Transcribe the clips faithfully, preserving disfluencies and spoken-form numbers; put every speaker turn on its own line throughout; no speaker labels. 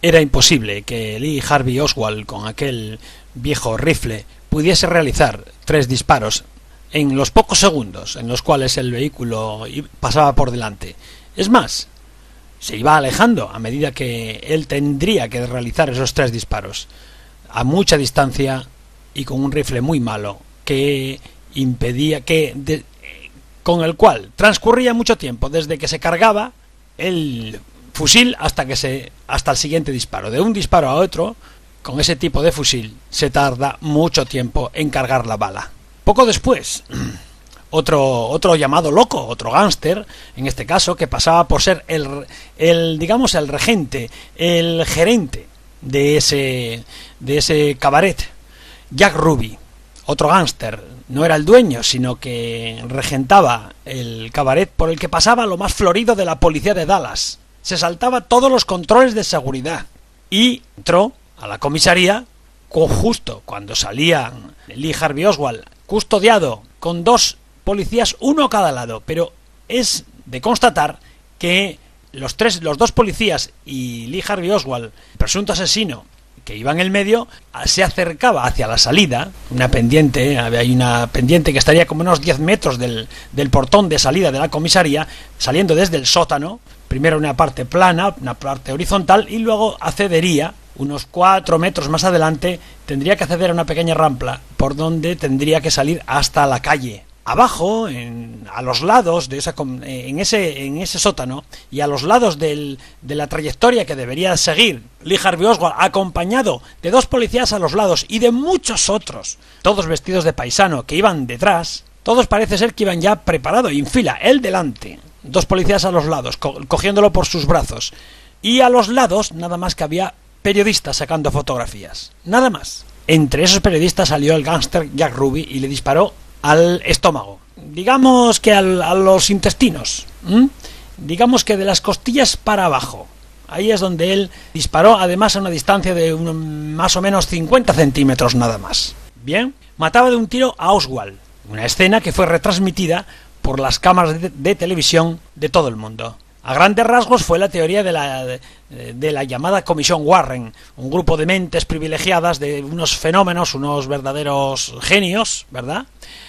Era imposible que Lee Harvey Oswald, con aquel viejo rifle, pudiese realizar tres disparos en los pocos segundos en los cuales el vehículo pasaba por delante. Es más, se iba alejando a medida que él tendría que realizar esos tres disparos, a mucha distancia y con un rifle muy malo que impedía que de, con el cual transcurría mucho tiempo desde que se cargaba el fusil hasta que se hasta el siguiente disparo. De un disparo a otro, con ese tipo de fusil se tarda mucho tiempo en cargar la bala. Poco después, otro otro llamado loco, otro gángster, en este caso, que pasaba por ser el el digamos el regente, el gerente de ese de ese cabaret, Jack Ruby, otro gángster. No era el dueño, sino que regentaba el cabaret por el que pasaba lo más florido de la policía de Dallas. Se saltaba todos los controles de seguridad y entró a la comisaría con justo cuando salía Lee Harvey Oswald, custodiado con dos policías, uno a cada lado. Pero es de constatar que los tres, los dos policías y Lee Harvey Oswald, presunto asesino, que iba en el medio, se acercaba hacia la salida, una pendiente, hay una pendiente que estaría como unos diez metros del, del portón de salida de la comisaría, saliendo desde el sótano, primero una parte plana, una parte horizontal, y luego accedería, unos cuatro metros más adelante, tendría que acceder a una pequeña rampa, por donde tendría que salir hasta la calle. Abajo, en, a los lados de esa, en ese en ese sótano y a los lados del, de la trayectoria que debería seguir Lee Harvey Oswald, acompañado de dos policías a los lados y de muchos otros, todos vestidos de paisano, que iban detrás, todos parece ser que iban ya preparados y en fila, él delante, dos policías a los lados, co cogiéndolo por sus brazos, y a los lados nada más que había periodistas sacando fotografías, nada más. Entre esos periodistas salió el gángster Jack Ruby y le disparó al estómago, digamos que al, a los intestinos, ¿m? digamos que de las costillas para abajo. Ahí es donde él disparó, además a una distancia de un, más o menos cincuenta centímetros nada más. Bien, mataba de un tiro a Oswald, una escena que fue retransmitida por las cámaras de, de televisión de todo el mundo. A grandes rasgos fue la teoría de la, de, de la llamada Comisión Warren, un grupo de mentes privilegiadas, de unos fenómenos, unos verdaderos genios, ¿verdad?,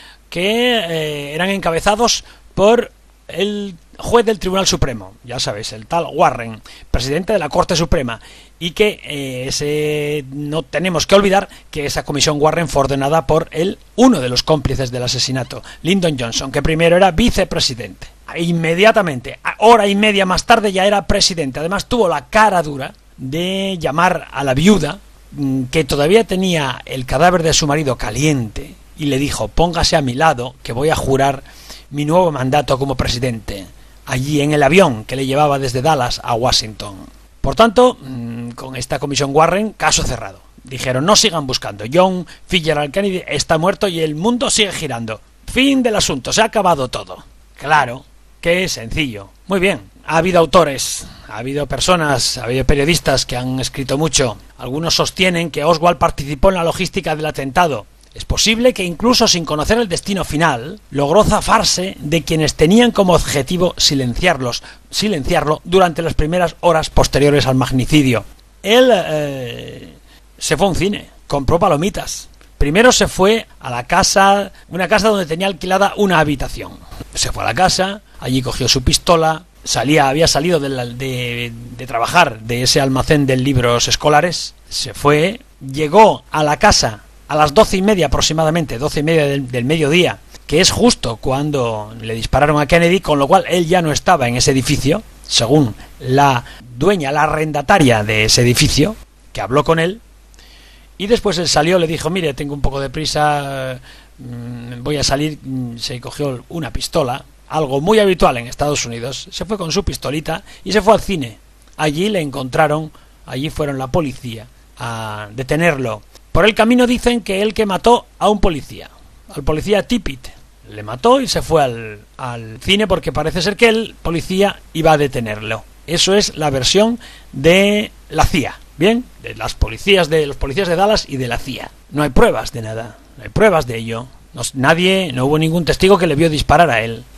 que eh, eran encabezados por el juez del Tribunal Supremo, ya sabéis, el tal Warren, presidente de la Corte Suprema, y que eh, ese, no tenemos que olvidar que esa comisión Warren fue ordenada por el uno de los cómplices del asesinato, Lyndon Johnson, que primero era vicepresidente. Inmediatamente, hora y media más tarde, ya era presidente. Además tuvo la cara dura de llamar a la viuda, que todavía tenía el cadáver de su marido caliente, y le dijo: póngase a mi lado, que voy a jurar mi nuevo mandato como presidente, allí en el avión que le llevaba desde Dallas a Washington. Por tanto, con esta comisión Warren, caso cerrado. Dijeron: no sigan buscando, John Fitzgerald Kennedy está muerto y el mundo sigue girando. Fin del asunto, se ha acabado todo. Claro, qué sencillo. Muy bien, ha habido autores, ha habido personas, ha habido periodistas que han escrito mucho. Algunos sostienen que Oswald participó en la logística del atentado. Es posible que incluso sin conocer el destino final, logró zafarse de quienes tenían como objetivo silenciarlos, silenciarlo durante las primeras horas posteriores al magnicidio. Él eh, se fue a un cine, compró palomitas. Primero se fue a la casa, una casa donde tenía alquilada una habitación. Se fue a la casa, allí cogió su pistola, salía, había salido de, la, de, de trabajar de ese almacén de libros escolares, se fue, llegó a la casa a las doce y media aproximadamente, doce y media del, del mediodía, que es justo cuando le dispararon a Kennedy, con lo cual él ya no estaba en ese edificio, según la dueña, la arrendataria de ese edificio, que habló con él, y después él salió, le dijo: mire, tengo un poco de prisa, voy a salir. Se cogió una pistola, algo muy habitual en Estados Unidos, se fue con su pistolita y se fue al cine. Allí le encontraron, allí fueron la policía a detenerlo. Por el camino dicen que él que mató a un policía, al policía Tippit, le mató y se fue al, al cine porque parece ser que el policía iba a detenerlo. Eso es la versión de la C I A, ¿bien? De las policías de los policías de Dallas y de la C I A. No hay pruebas de nada, no hay pruebas de ello. No, nadie, no hubo ningún testigo que le vio disparar a él.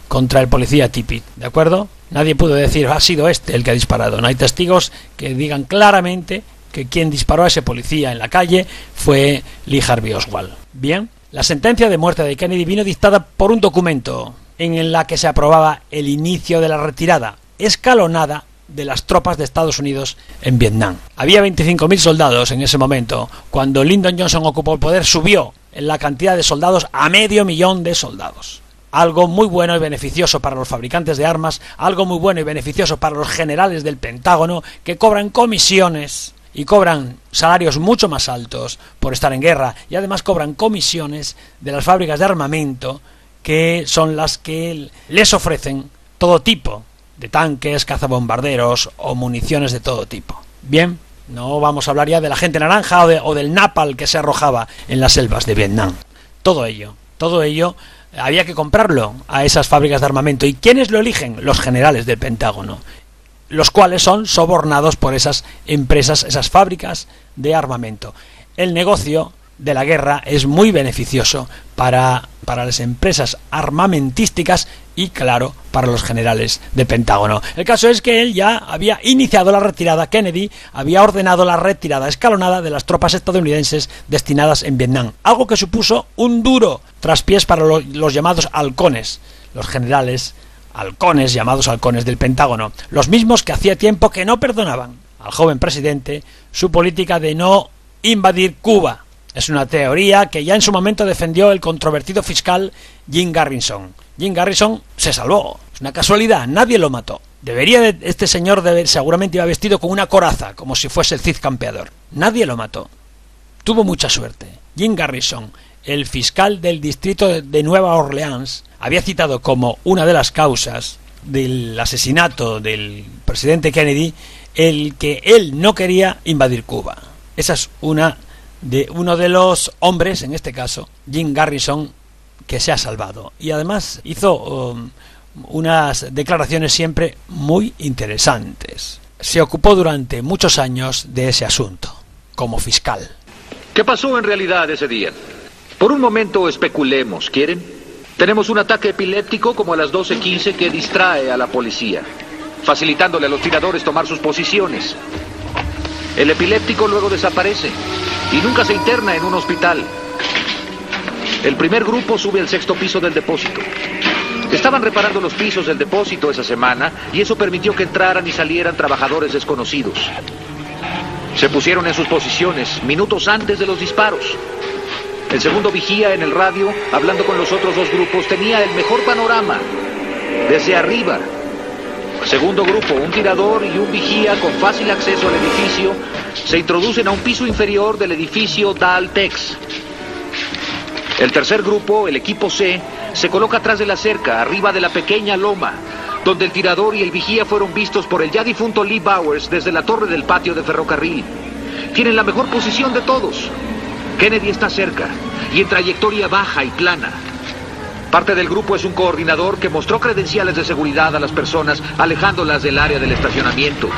contra el policía Tippit, ¿de acuerdo? Nadie pudo decir, ha sido este el que ha disparado. No hay testigos que digan claramente que quien disparó a ese policía en la calle fue Lee Harvey Oswald. Bien, la sentencia de muerte de Kennedy vino dictada por un documento en la que se aprobaba el inicio de la retirada escalonada de las tropas de Estados Unidos en Vietnam. Había veinticinco mil soldados en ese momento. Cuando Lyndon Johnson ocupó el poder, subió en la cantidad de soldados a medio millón de soldados. Algo muy bueno y beneficioso para los fabricantes de armas, algo muy bueno y beneficioso para los generales del Pentágono, que cobran comisiones y cobran salarios mucho más altos por estar en guerra, y además cobran comisiones de las fábricas de armamento, que son las que les ofrecen todo tipo de tanques, cazabombarderos o municiones de todo tipo. Bien, no vamos a hablar ya de la gente naranja o, de, o del napalm que se arrojaba en las selvas de Vietnam. Todo ello, todo ello había que comprarlo a esas fábricas de armamento. ¿Y quiénes lo eligen? Los generales del Pentágono, los cuales son sobornados por esas empresas, esas fábricas de armamento. El negocio de la guerra es muy beneficioso para, para las empresas armamentísticas y, claro, para los generales del Pentágono. El caso es que él ya había iniciado la retirada. Kennedy había ordenado la retirada escalonada de las tropas estadounidenses destinadas en Vietnam, algo que supuso un duro traspiés para los, los llamados halcones, los generales halcones, llamados halcones del Pentágono, los mismos que hacía tiempo que no perdonaban al joven presidente su política de no invadir Cuba. Es una teoría que ya en su momento defendió el controvertido fiscal Jim Garrison. Jim Garrison se salvó. Es una casualidad, nadie lo mató. Debería de, este señor de, seguramente iba vestido con una coraza, como si fuese el Cid campeador. Nadie lo mató. Tuvo mucha suerte. Jim Garrison, el fiscal del distrito de, de Nueva Orleans, había citado como una de las causas del asesinato del presidente Kennedy el que él no quería invadir Cuba. Esa es una de uno de los hombres, en este caso Jim Garrison, que se ha salvado, y además hizo um, unas declaraciones siempre muy interesantes. Se ocupó durante muchos años de ese asunto como fiscal.
¿Qué pasó en realidad ese día? Por un momento especulemos, ¿quieren? Tenemos un ataque epiléptico como a las doce quince que distrae a la policía, facilitándole a los tiradores tomar sus posiciones. El epiléptico luego desaparece y nunca se interna en un hospital. El primer grupo sube al sexto piso del depósito. Estaban reparando los pisos del depósito esa semana y eso permitió que entraran y salieran trabajadores desconocidos. Se pusieron en sus posiciones minutos antes de los disparos. El segundo vigía en el radio, hablando con los otros dos grupos, tenía el mejor panorama desde arriba. Segundo grupo, un tirador y un vigía con fácil acceso al edificio se introducen a un piso inferior del edificio Daltex. El tercer grupo, el equipo C, se coloca atrás de la cerca, arriba de la pequeña loma, donde el tirador y el vigía fueron vistos por el ya difunto Lee Bowers desde la torre del patio de ferrocarril. Tienen la mejor posición de todos. Kennedy está cerca y en trayectoria baja y plana. Parte del grupo es un coordinador que mostró credenciales de seguridad a las personas, alejándolas del área del estacionamiento.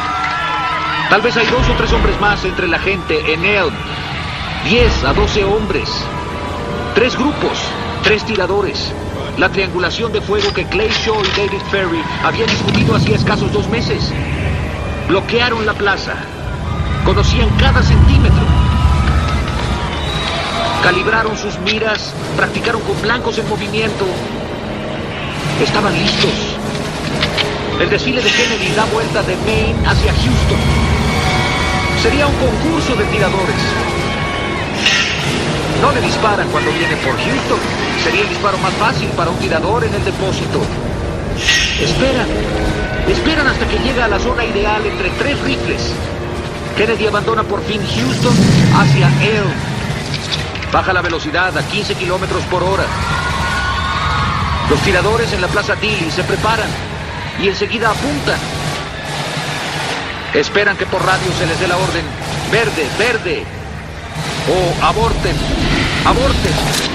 Tal vez hay dos o tres hombres más entre la gente en Elm. Diez a doce hombres. Tres grupos, tres tiradores. La triangulación de fuego que Clay Shaw y David Ferry habían discutido hacía escasos dos meses. Bloquearon la plaza. Conocían cada centímetro. Calibraron sus miras, practicaron con blancos en movimiento. Estaban listos. El desfile de Kennedy da vuelta de Maine hacia Houston. Sería un concurso de tiradores. No le disparan cuando viene por Houston. Sería el disparo más fácil para un tirador en el depósito. Esperan. Esperan hasta que llega a la zona ideal entre tres rifles. Kennedy abandona por fin Houston hacia Elm. Baja la velocidad a quince kilómetros por hora. Los tiradores en la plaza Dilley se preparan y enseguida apuntan. Esperan que por radio se les dé la orden: verde, verde, o aborten, aborten.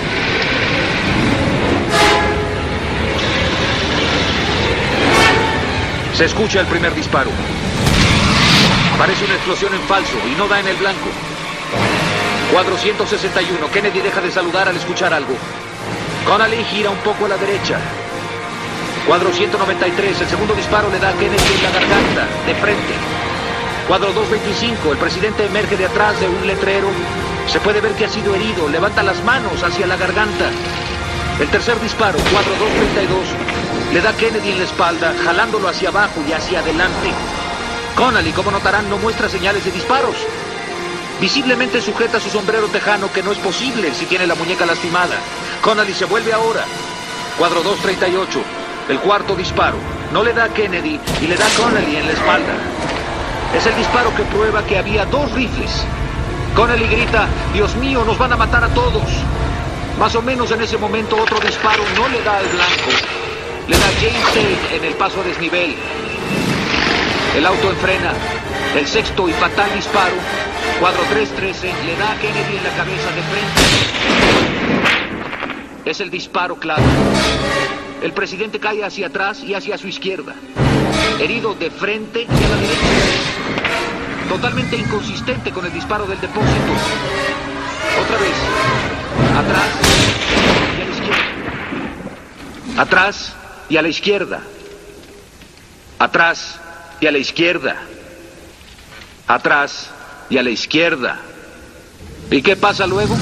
Se escucha el primer disparo. Parece una explosión en falso y no da en el blanco. Cuadro ciento sesenta y uno. Kennedy deja de saludar al escuchar algo. Connally gira un poco a la derecha. Cuadro ciento noventa y tres, el segundo disparo le da a Kennedy en la garganta, de frente. Cuadro doscientos veinticinco, el presidente emerge de atrás de un letrero. Se puede ver que ha sido herido, levanta las manos hacia la garganta. El tercer disparo, cuadro doscientos treinta y dos, le da a Kennedy en la espalda, jalándolo hacia abajo y hacia adelante. Connally, como notarán, no muestra señales de disparos. Visiblemente sujeta su sombrero tejano, que no es posible si tiene la muñeca lastimada. Connally se vuelve ahora. Cuadro doscientos treinta y ocho, el cuarto disparo. No le da a Kennedy y le da a Connally en la espalda. Es el disparo que prueba que había dos rifles. Connally grita: Dios mío, nos van a matar a todos. Más o menos en ese momento otro disparo no le da al blanco. Le da a James Tate en el paso a desnivel. El auto enfrena. El sexto y fatal disparo, cuadro trescientos trece, le da a Kennedy en la cabeza de frente. Es el disparo clave. El presidente cae hacia atrás y hacia su izquierda. Herido de frente y a la derecha. Totalmente inconsistente con el disparo del depósito. Otra vez. Atrás y a la izquierda. Atrás y a la izquierda. Atrás y a la izquierda. Atrás y a la izquierda. ¿Y qué pasa luego?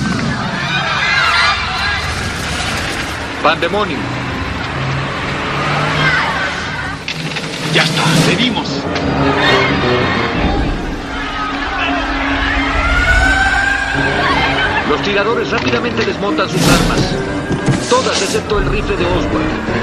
Pandemonio.
Ya está, venimos.
Los tiradores rápidamente desmontan sus armas. Todas excepto el rifle de Oswald.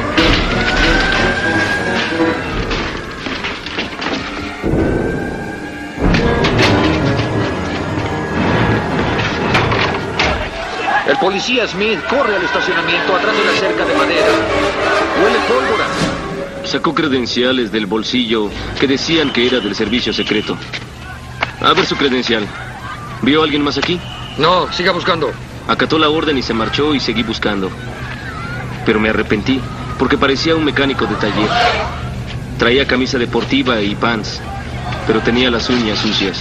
El policía Smith corre al estacionamiento atrás de la cerca de madera. Huele pólvora.
Sacó credenciales del bolsillo que decían que era del servicio secreto. A ver su credencial. ¿Vio a alguien más aquí?
No, siga buscando.
Acató la orden y se marchó y seguí buscando. Pero me arrepentí, porque parecía un mecánico de taller. Traía camisa deportiva y pants, pero tenía las uñas sucias.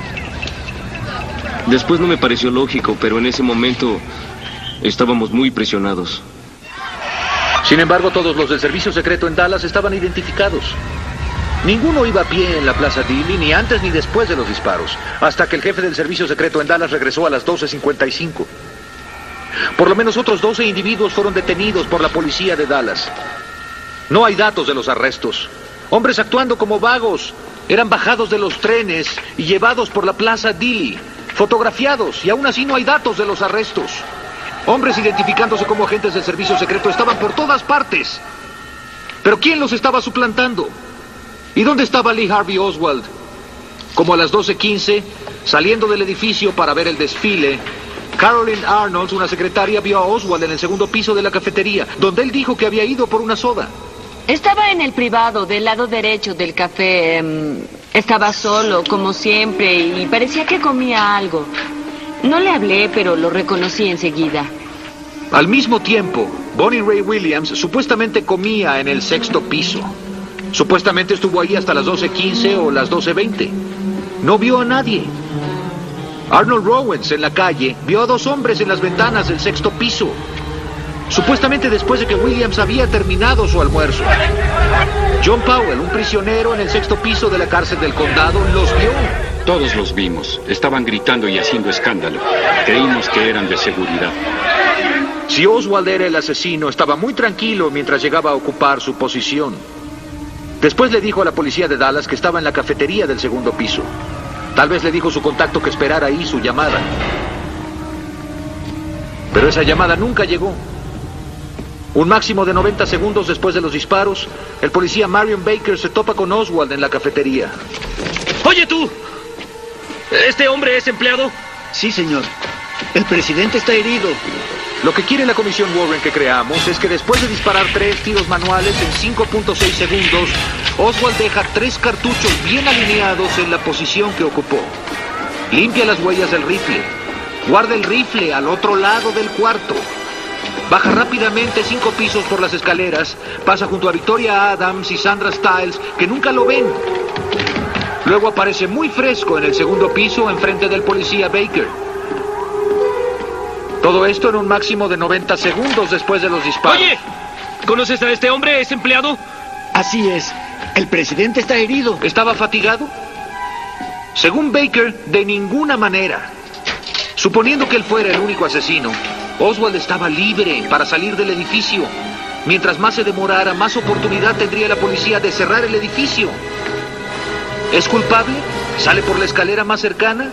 Después no me pareció lógico, pero en ese momento estábamos muy presionados.
Sin embargo, todos los del servicio secreto en Dallas estaban identificados. Ninguno iba a pie en la Plaza Dilley, ni antes ni después de los disparos, hasta que el jefe del servicio secreto en Dallas regresó a las doce cincuenta y cinco. Por lo menos otros doce individuos fueron detenidos por la policía de Dallas. No hay datos de los arrestos. Hombres actuando como vagos eran bajados de los trenes y llevados por la Plaza Dilley, fotografiados, y aún así no hay datos de los arrestos. Hombres identificándose como agentes del servicio secreto estaban por todas partes. ¿Pero quién los estaba suplantando? ¿Y dónde estaba Lee Harvey Oswald? Como a las doce quince, saliendo del edificio para ver el desfile, Carolyn Arnold, una secretaria, vio a Oswald en el segundo piso de la cafetería, donde él dijo que había ido por una soda.
Estaba en el privado, del lado derecho del café. Um, estaba solo, como siempre, y parecía que comía algo. No le hablé, pero lo reconocí enseguida.
Al mismo tiempo, Bonnie Ray Williams supuestamente comía en el sexto piso. Supuestamente estuvo ahí hasta las doce quince o las doce veinte. No vio a nadie. Arnold Rowens, en la calle, vio a dos hombres en las ventanas del sexto piso. Supuestamente después de que Williams había terminado su almuerzo. John Powell, un prisionero en el sexto piso de la cárcel del condado, los vio.
Todos los vimos. Estaban gritando y haciendo escándalo. Creímos que eran de seguridad.
Si Oswald era el asesino, estaba muy tranquilo mientras llegaba a ocupar su posición. Después le dijo a la policía de Dallas que estaba en la cafetería del segundo piso. Tal vez le dijo su contacto que esperara ahí su llamada. Pero esa llamada nunca llegó. Un máximo de noventa segundos después de los disparos, el policía Marion Baker se topa con Oswald en la cafetería.
¡Oye tú! ¿Este hombre es empleado?
Sí, señor. El presidente está herido.
Lo que quiere la comisión Warren que creamos es que después de disparar tres tiros manuales en cinco punto seis segundos, Oswald deja tres cartuchos bien alineados en la posición que ocupó. Limpia las huellas del rifle. Guarda el rifle al otro lado del cuarto. Baja rápidamente cinco pisos por las escaleras, pasa junto a Victoria Adams y Sandra Stiles, que nunca lo ven. Luego aparece muy fresco en el segundo piso, enfrente del policía Baker. Todo esto en un máximo de noventa segundos después de los disparos.
¡Oye! ¿Conoces a este hombre? ¿Es empleado?
Así es. El presidente está herido.
¿Estaba fatigado? Según Baker, de ninguna manera. Suponiendo que él fuera el único asesino, Oswald estaba libre para salir del edificio. Mientras más se demorara, más oportunidad tendría la policía de cerrar el edificio. ¿Es culpable? ¿Sale por la escalera más cercana?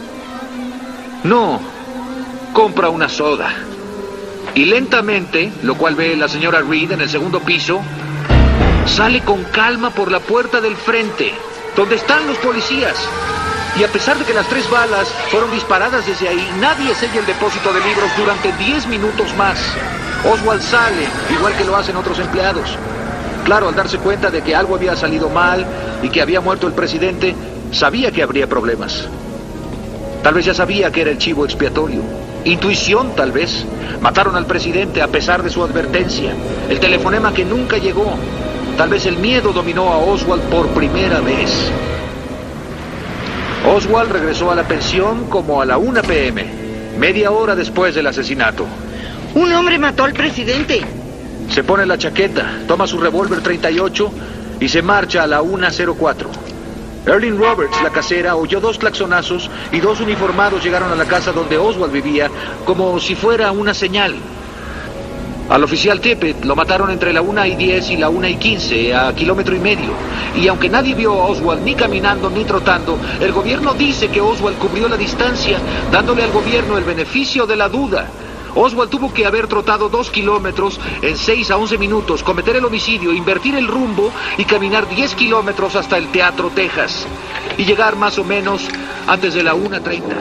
No. Compra una soda. Y lentamente, lo cual ve la señora Reed en el segundo piso, sale con calma por la puerta del frente, donde están los policías. Y a pesar de que las tres balas fueron disparadas desde ahí, nadie sella el depósito de libros durante diez minutos más. Oswald sale, igual que lo hacen otros empleados. Claro, al darse cuenta de que algo había salido mal y que había muerto el presidente, sabía que habría problemas. Tal vez ya sabía que era el chivo expiatorio. Intuición, tal vez. Mataron al presidente a pesar de su advertencia. El telefonema que nunca llegó. Tal vez el miedo dominó a Oswald por primera vez. Oswald regresó a la pensión como a la una pe eme, media hora después del asesinato.
Un hombre mató al presidente.
Se pone la chaqueta, toma su revólver treinta y ocho y se marcha a la una cero cuatro. Erling Roberts, la casera, oyó dos claxonazos y dos uniformados llegaron a la casa donde Oswald vivía, como si fuera una señal. Al oficial Tippett lo mataron entre la una y diez y la una y quince, a kilómetro y medio. Y aunque nadie vio a Oswald ni caminando ni trotando, el gobierno dice que Oswald cubrió la distancia, dándole al gobierno el beneficio de la duda. Oswald tuvo que haber trotado dos kilómetros en seis a once minutos, cometer el homicidio, invertir el rumbo y caminar diez kilómetros hasta el Teatro Texas. Y llegar más o menos antes de la una treinta.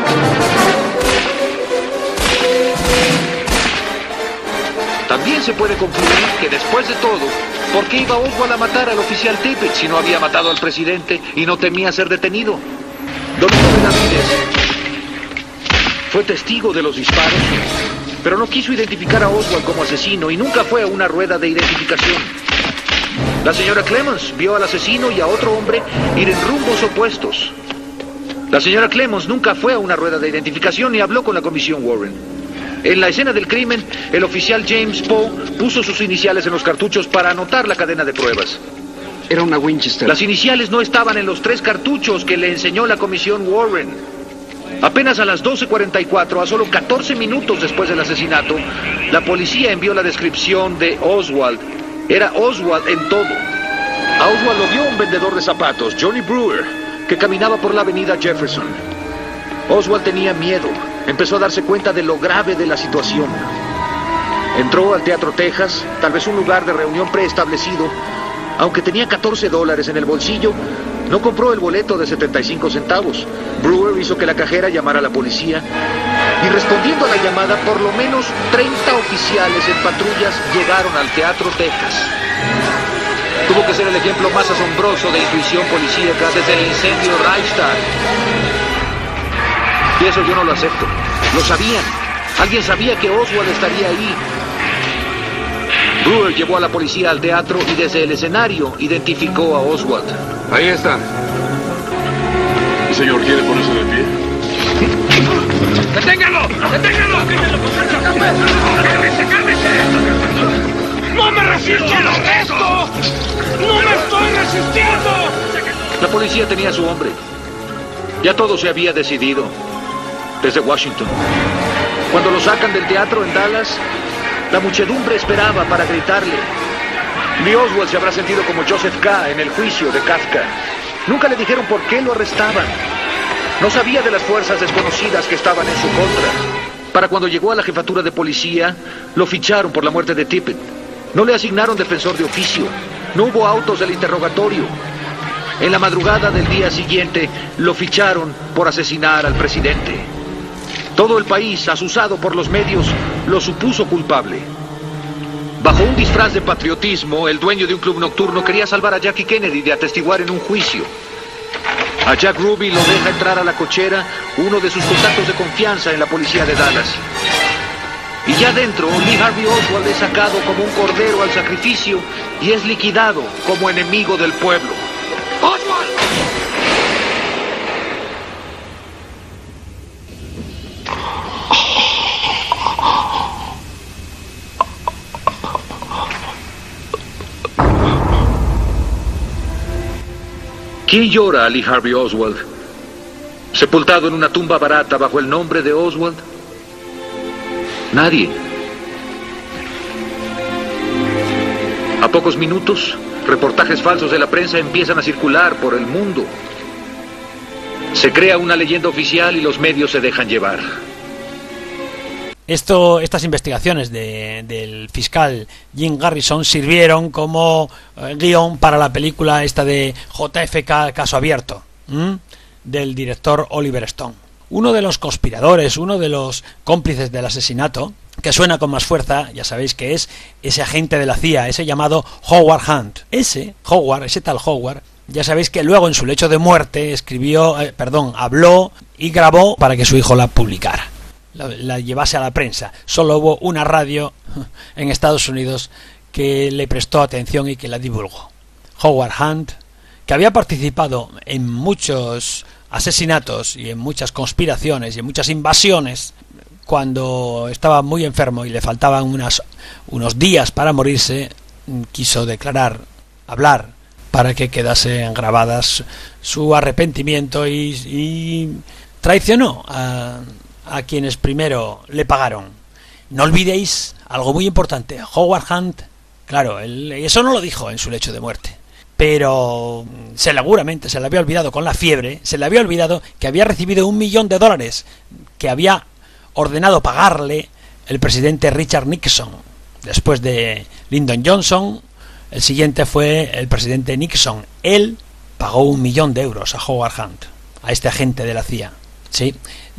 También se puede concluir que después de todo, ¿por qué iba Oswald a matar al oficial Tippett si no había matado al presidente y no temía ser detenido? Domingo Benavides fue testigo de los disparos, pero no quiso identificar a Oswald como asesino y nunca fue a una rueda de identificación. La señora Clemens vio al asesino y a otro hombre ir en rumbos opuestos. La señora Clemens nunca fue a una rueda de identificación ni habló con la comisión Warren. En la escena del crimen, el oficial James Poe puso sus iniciales en los cartuchos para anotar la cadena de pruebas.
Era una Winchester.
Las iniciales no estaban en los tres cartuchos que le enseñó la comisión Warren. Apenas a las doce cuarenta y cuatro, a solo catorce minutos después del asesinato, la policía envió la descripción de Oswald. Era Oswald en todo. A Oswald lo vio un vendedor de zapatos, Johnny Brewer, que caminaba por la avenida Jefferson. Oswald tenía miedo. Empezó a darse cuenta de lo grave de la situación. Entró al Teatro Texas, tal vez un lugar de reunión preestablecido. Aunque tenía catorce dólares en el bolsillo, no compró el boleto de setenta y cinco centavos. Brewer hizo que la cajera llamara a la policía. Y respondiendo a la llamada, por lo menos treinta oficiales en patrullas llegaron al Teatro Texas. Tuvo que ser el ejemplo más asombroso de intuición policíaca desde el incendio Reichstag. Y eso yo no lo acepto. Lo sabían. Alguien sabía que Oswald estaría ahí. Brewer llevó a la policía al teatro y desde el escenario identificó a Oswald.
Ahí está. ¿El señor quiere ponerse de pie?
¡Deténgalo! ¡Deténgalo! ¡Cálmese, cálmese! ¡No me resisto al arresto! ¡No me estoy resistiendo!
La policía tenía a su hombre. Ya todo se había decidido. Desde Washington. Cuando lo sacan del teatro en Dallas, la muchedumbre esperaba para gritarle. Lee Oswald se habrá sentido como Joseph K. en el juicio de Kafka. Nunca le dijeron por qué lo arrestaban. No sabía de las fuerzas desconocidas que estaban en su contra. Para cuando llegó a la jefatura de policía, lo ficharon por la muerte de Tippett. No le asignaron defensor de oficio. No hubo autos del interrogatorio. En la madrugada del día siguiente, lo ficharon por asesinar al presidente. Todo el país, azuzado por los medios, lo supuso culpable. Bajo un disfraz de patriotismo, el dueño de un club nocturno quería salvar a Jackie Kennedy de atestiguar en un juicio. A Jack Ruby lo deja entrar a la cochera, uno de sus contactos de confianza en la policía de Dallas. Y ya dentro, Lee Harvey Oswald es sacado como un cordero al sacrificio y es liquidado como enemigo del pueblo. ¡Oswald! ¿Quién llora a Lee Harvey Oswald? ¿Sepultado en una tumba barata bajo el nombre de Oswald? Nadie. A pocos minutos, reportajes falsos de la prensa empiezan a circular por el mundo. Se crea una leyenda oficial y los medios se dejan llevar.
Esto, estas investigaciones de, del fiscal Jim Garrison sirvieron como eh, guión para la película esta de J F K Caso Abierto, ¿m? del director Oliver Stone. Uno de los conspiradores, uno de los cómplices del asesinato, que suena con más fuerza, ya sabéis que es ese agente de la C I A, ese llamado Howard Hunt. Ese Howard, ese tal Howard, ya sabéis que luego en su lecho de muerte escribió, eh, perdón, habló y grabó para que su hijo la publicara. La, la llevase a la prensa. Solo hubo una radio en Estados Unidos que le prestó atención y que la divulgó. Howard Hunt, que había participado en muchos asesinatos y en muchas conspiraciones y en muchas invasiones cuando estaba muy enfermo y le faltaban unas, unos días para morirse, quiso declarar, hablar, para que quedasen grabadas su arrepentimiento y, y traicionó a a quienes primero le pagaron. No olvidéis algo muy importante. Howard Hunt, claro, él, eso no lo dijo en su lecho de muerte, pero seguramente se le había olvidado con la fiebre, se le había olvidado que había recibido un millón de dólares que había ordenado pagarle el presidente Richard Nixon. Después de Lyndon Johnson, el siguiente fue el presidente Nixon. Él pagó un millón de euros a Howard Hunt, a este agente de la C I A. Sí,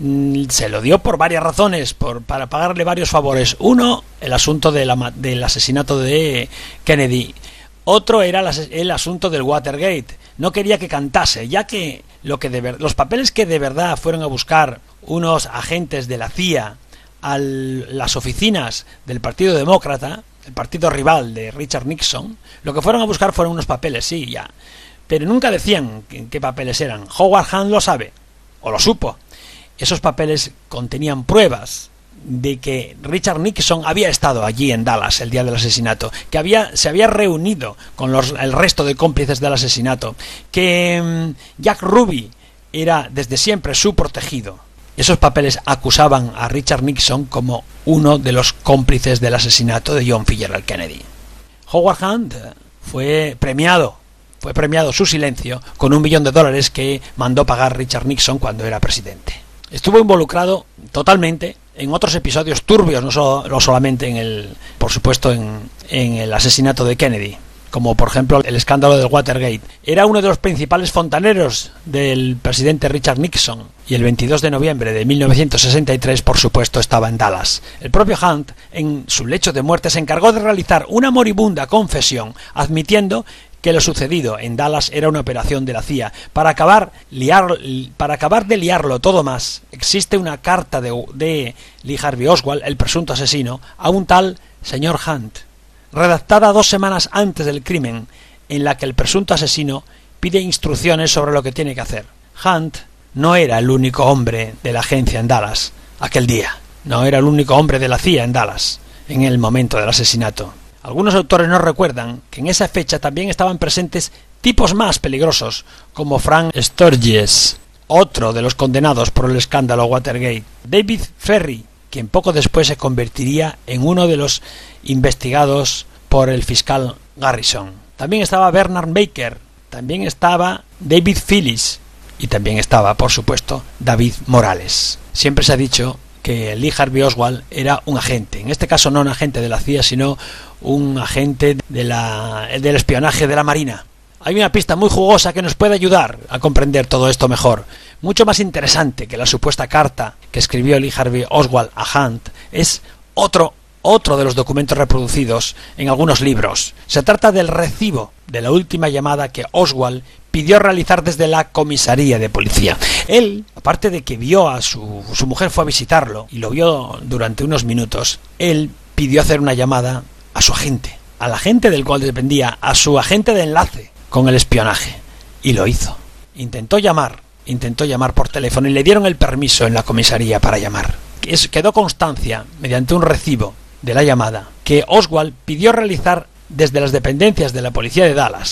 se lo dio por varias razones, por, para pagarle varios favores. Uno, el asunto de la, del asesinato de Kennedy. Otro era el, el asunto del Watergate. No quería que cantase, ya que, lo que de ver, los papeles que de verdad fueron a buscar unos agentes de la C I A a las oficinas del Partido Demócrata, el partido rival de Richard Nixon, lo que fueron a buscar fueron unos papeles, sí, ya. Pero nunca decían qué, qué papeles eran. Howard Hunt lo sabe. O lo supo. Esos papeles contenían pruebas de que Richard Nixon había estado allí en Dallas el día del asesinato, que había, se había reunido con los, el resto de cómplices del asesinato, que um, Jack Ruby era desde siempre su protegido. Esos papeles acusaban a Richard Nixon como uno de los cómplices del asesinato de John Fitzgerald Kennedy. Howard Hunt fue premiado Fue premiado su silencio con un millón de dólares que mandó pagar Richard Nixon cuando era presidente. Estuvo involucrado totalmente en otros episodios turbios, no, solo, no solamente en el, por supuesto, en, en el asesinato de Kennedy, como por ejemplo el escándalo del Watergate. Era uno de los principales fontaneros del presidente Richard Nixon y el veintidós de noviembre de mil novecientos sesenta y tres, por supuesto, estaba en Dallas. El propio Hunt, en su lecho de muerte, se encargó de realizar una moribunda confesión, admitiendo que lo sucedido en Dallas era una operación de la C I A. Para acabar, liar, para acabar de liarlo todo más, existe una carta de, de Lee Harvey Oswald, el presunto asesino, a un tal señor Hunt, redactada dos semanas antes del crimen, en la que el presunto asesino pide instrucciones sobre lo que tiene que hacer. Hunt no era el único hombre de la agencia en Dallas aquel día, no era el único hombre de la C I A en Dallas en el momento del asesinato. Algunos autores nos recuerdan que en esa fecha también estaban presentes tipos más peligrosos, como Frank Sturgis, otro de los condenados por el escándalo Watergate, David Ferry, quien poco después se convertiría en uno de los investigados por el fiscal Garrison. También estaba Bernard Baker, también estaba David Phillips y también estaba, por supuesto, David Morales. Siempre se ha dicho que Lee Harvey Oswald era un agente, en este caso no un agente de la C I A, sino un agente de la, del espionaje de la Marina. Hay una pista muy jugosa que nos puede ayudar a comprender todo esto mejor. Mucho más interesante que la supuesta carta que escribió Lee Harvey Oswald a Hunt es otro, otro de los documentos reproducidos en algunos libros. Se trata del recibo de la última llamada que Oswald pidió realizar desde la comisaría de policía. Él, aparte de que vio a su, su mujer fue a visitarlo y lo vio durante unos minutos, él pidió hacer una llamada a su agente, al agente del cual dependía, a su agente de enlace con el espionaje, y lo hizo. Intentó llamar, intentó llamar por teléfono y le dieron el permiso en la comisaría para llamar. Es, quedó constancia, mediante un recibo de la llamada, que Oswald pidió realizar desde las dependencias de la policía de Dallas.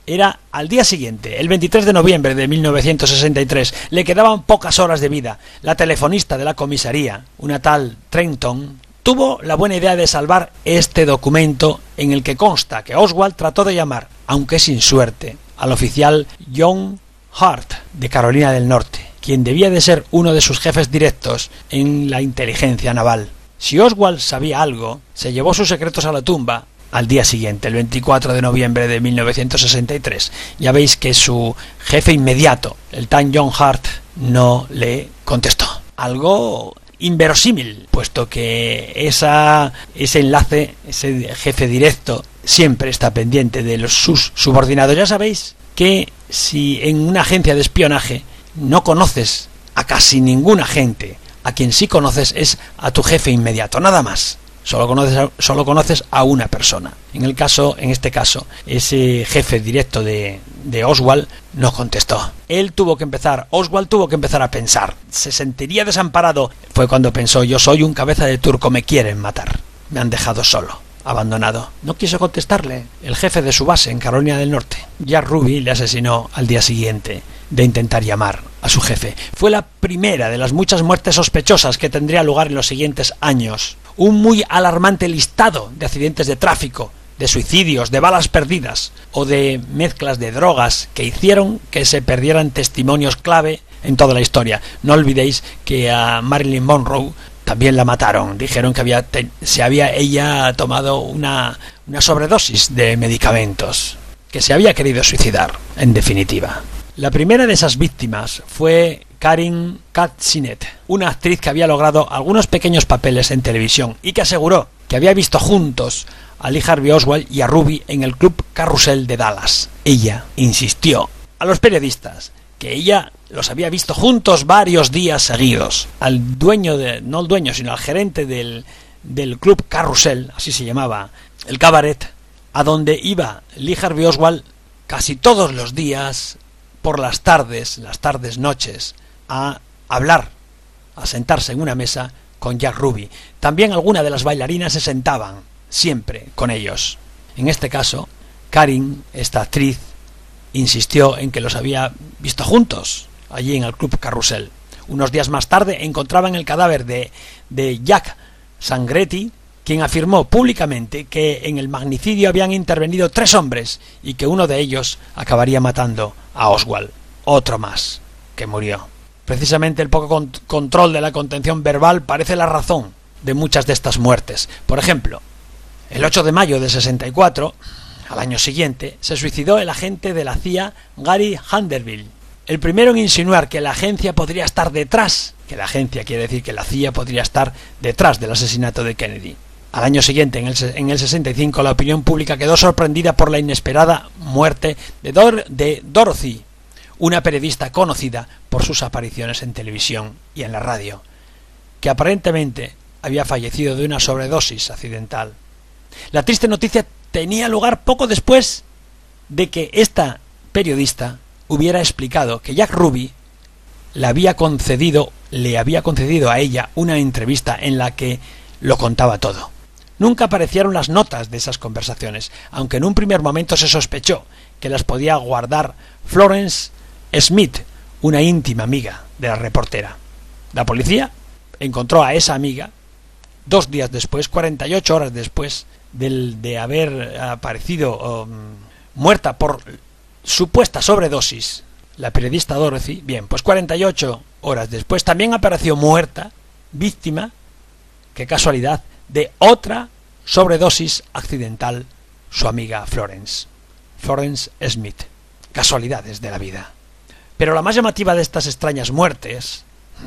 Era al día siguiente, el veintitrés de noviembre de mil novecientos sesenta y tres. Le quedaban pocas horas de vida. La telefonista de la comisaría, una tal Trenton, tuvo la buena idea de salvar este documento en el que consta que Oswald trató de llamar, aunque sin suerte, al oficial John Hart de Carolina del Norte, quien debía de ser uno de sus jefes directos en la inteligencia naval. Si Oswald sabía algo, se llevó sus secretos a la tumba al día siguiente, el veinticuatro de noviembre de mil novecientos sesenta y tres. Ya veis que su jefe inmediato, el tal John Hart, no le contestó. Algo inverosímil, puesto que esa, ese enlace, ese jefe directo, siempre está pendiente de los, sus subordinados. Ya sabéis que si en una agencia de espionaje no conoces a casi ningún agente, a quien sí conoces es a tu jefe inmediato, nada más. Solo conoces, a, solo conoces a una persona. En el caso, en este caso, ese jefe directo de, de Oswald no contestó. Él tuvo que empezar, Oswald tuvo que empezar a pensar. Se sentiría desamparado. Fue cuando pensó: yo soy un cabeza de turco, me quieren matar. Me han dejado solo, abandonado. No quiso contestarle el jefe de su base en Carolina del Norte. Jack Ruby le asesinó al día siguiente de intentar llamar a su jefe. Fue la primera de las muchas muertes sospechosas que tendría lugar en los siguientes años. Un muy alarmante listado de accidentes de tráfico, de suicidios, de balas perdidas o de mezclas de drogas que hicieron que se perdieran testimonios clave en toda la historia. No olvidéis que a Marilyn Monroe también la mataron. Dijeron que había te, se había ella tomado una, una sobredosis de medicamentos, que se había querido suicidar, en definitiva. La primera de esas víctimas fue Karin Katzinet, una actriz que había logrado algunos pequeños papeles en televisión y que aseguró que había visto juntos a Lee Harvey Oswald y a Ruby en el Club Carrusel de Dallas. Ella insistió a los periodistas que ella los había visto juntos varios días seguidos. Al dueño, de, no al dueño, sino al gerente del, del Club Carrusel, así se llamaba el cabaret, a donde iba Lee Harvey Oswald casi todos los días, por las tardes, las tardes noches, a hablar, a sentarse en una mesa con Jack Ruby. También algunas de las bailarinas se sentaban siempre con ellos. En este caso, Karin, esta actriz, insistió en que los había visto juntos allí en el Club Carrusel. Unos días más tarde encontraban el cadáver de, de Jack Sangretti, quien afirmó públicamente que en el magnicidio habían intervenido tres hombres y que uno de ellos acabaría matando a Oswald. Otro más que murió. Precisamente el poco con- control de la contención verbal parece la razón de muchas de estas muertes. Por ejemplo, el ocho de mayo de sesenta y cuatro, al año siguiente, se suicidó el agente de la C I A Gary Vanderbilt, el primero en insinuar que la agencia podría estar detrás, que la agencia quiere decir que la C I A podría estar detrás del asesinato de Kennedy. Al año siguiente, en el, en el sesenta y cinco, la opinión pública quedó sorprendida por la inesperada muerte de, Dor- de Dorothy, una periodista conocida por sus apariciones en televisión y en la radio, que aparentemente había fallecido de una sobredosis accidental. La triste noticia tenía lugar poco después de que esta periodista hubiera explicado que Jack Ruby le había concedido, le había concedido a ella una entrevista en la que lo contaba todo. Nunca aparecieron las notas de esas conversaciones, aunque en un primer momento se sospechó que las podía guardar Florence Smith, una íntima amiga de la reportera. La policía encontró a esa amiga dos días después, cuarenta y ocho horas después del, de haber aparecido um, muerta por supuesta sobredosis. La periodista Dorothy, bien, pues cuarenta y ocho horas después también apareció muerta, víctima, qué casualidad, de otra sobredosis accidental, su amiga Florence, Florence Smith. Casualidades de la vida. Pero la más llamativa de estas extrañas muertes,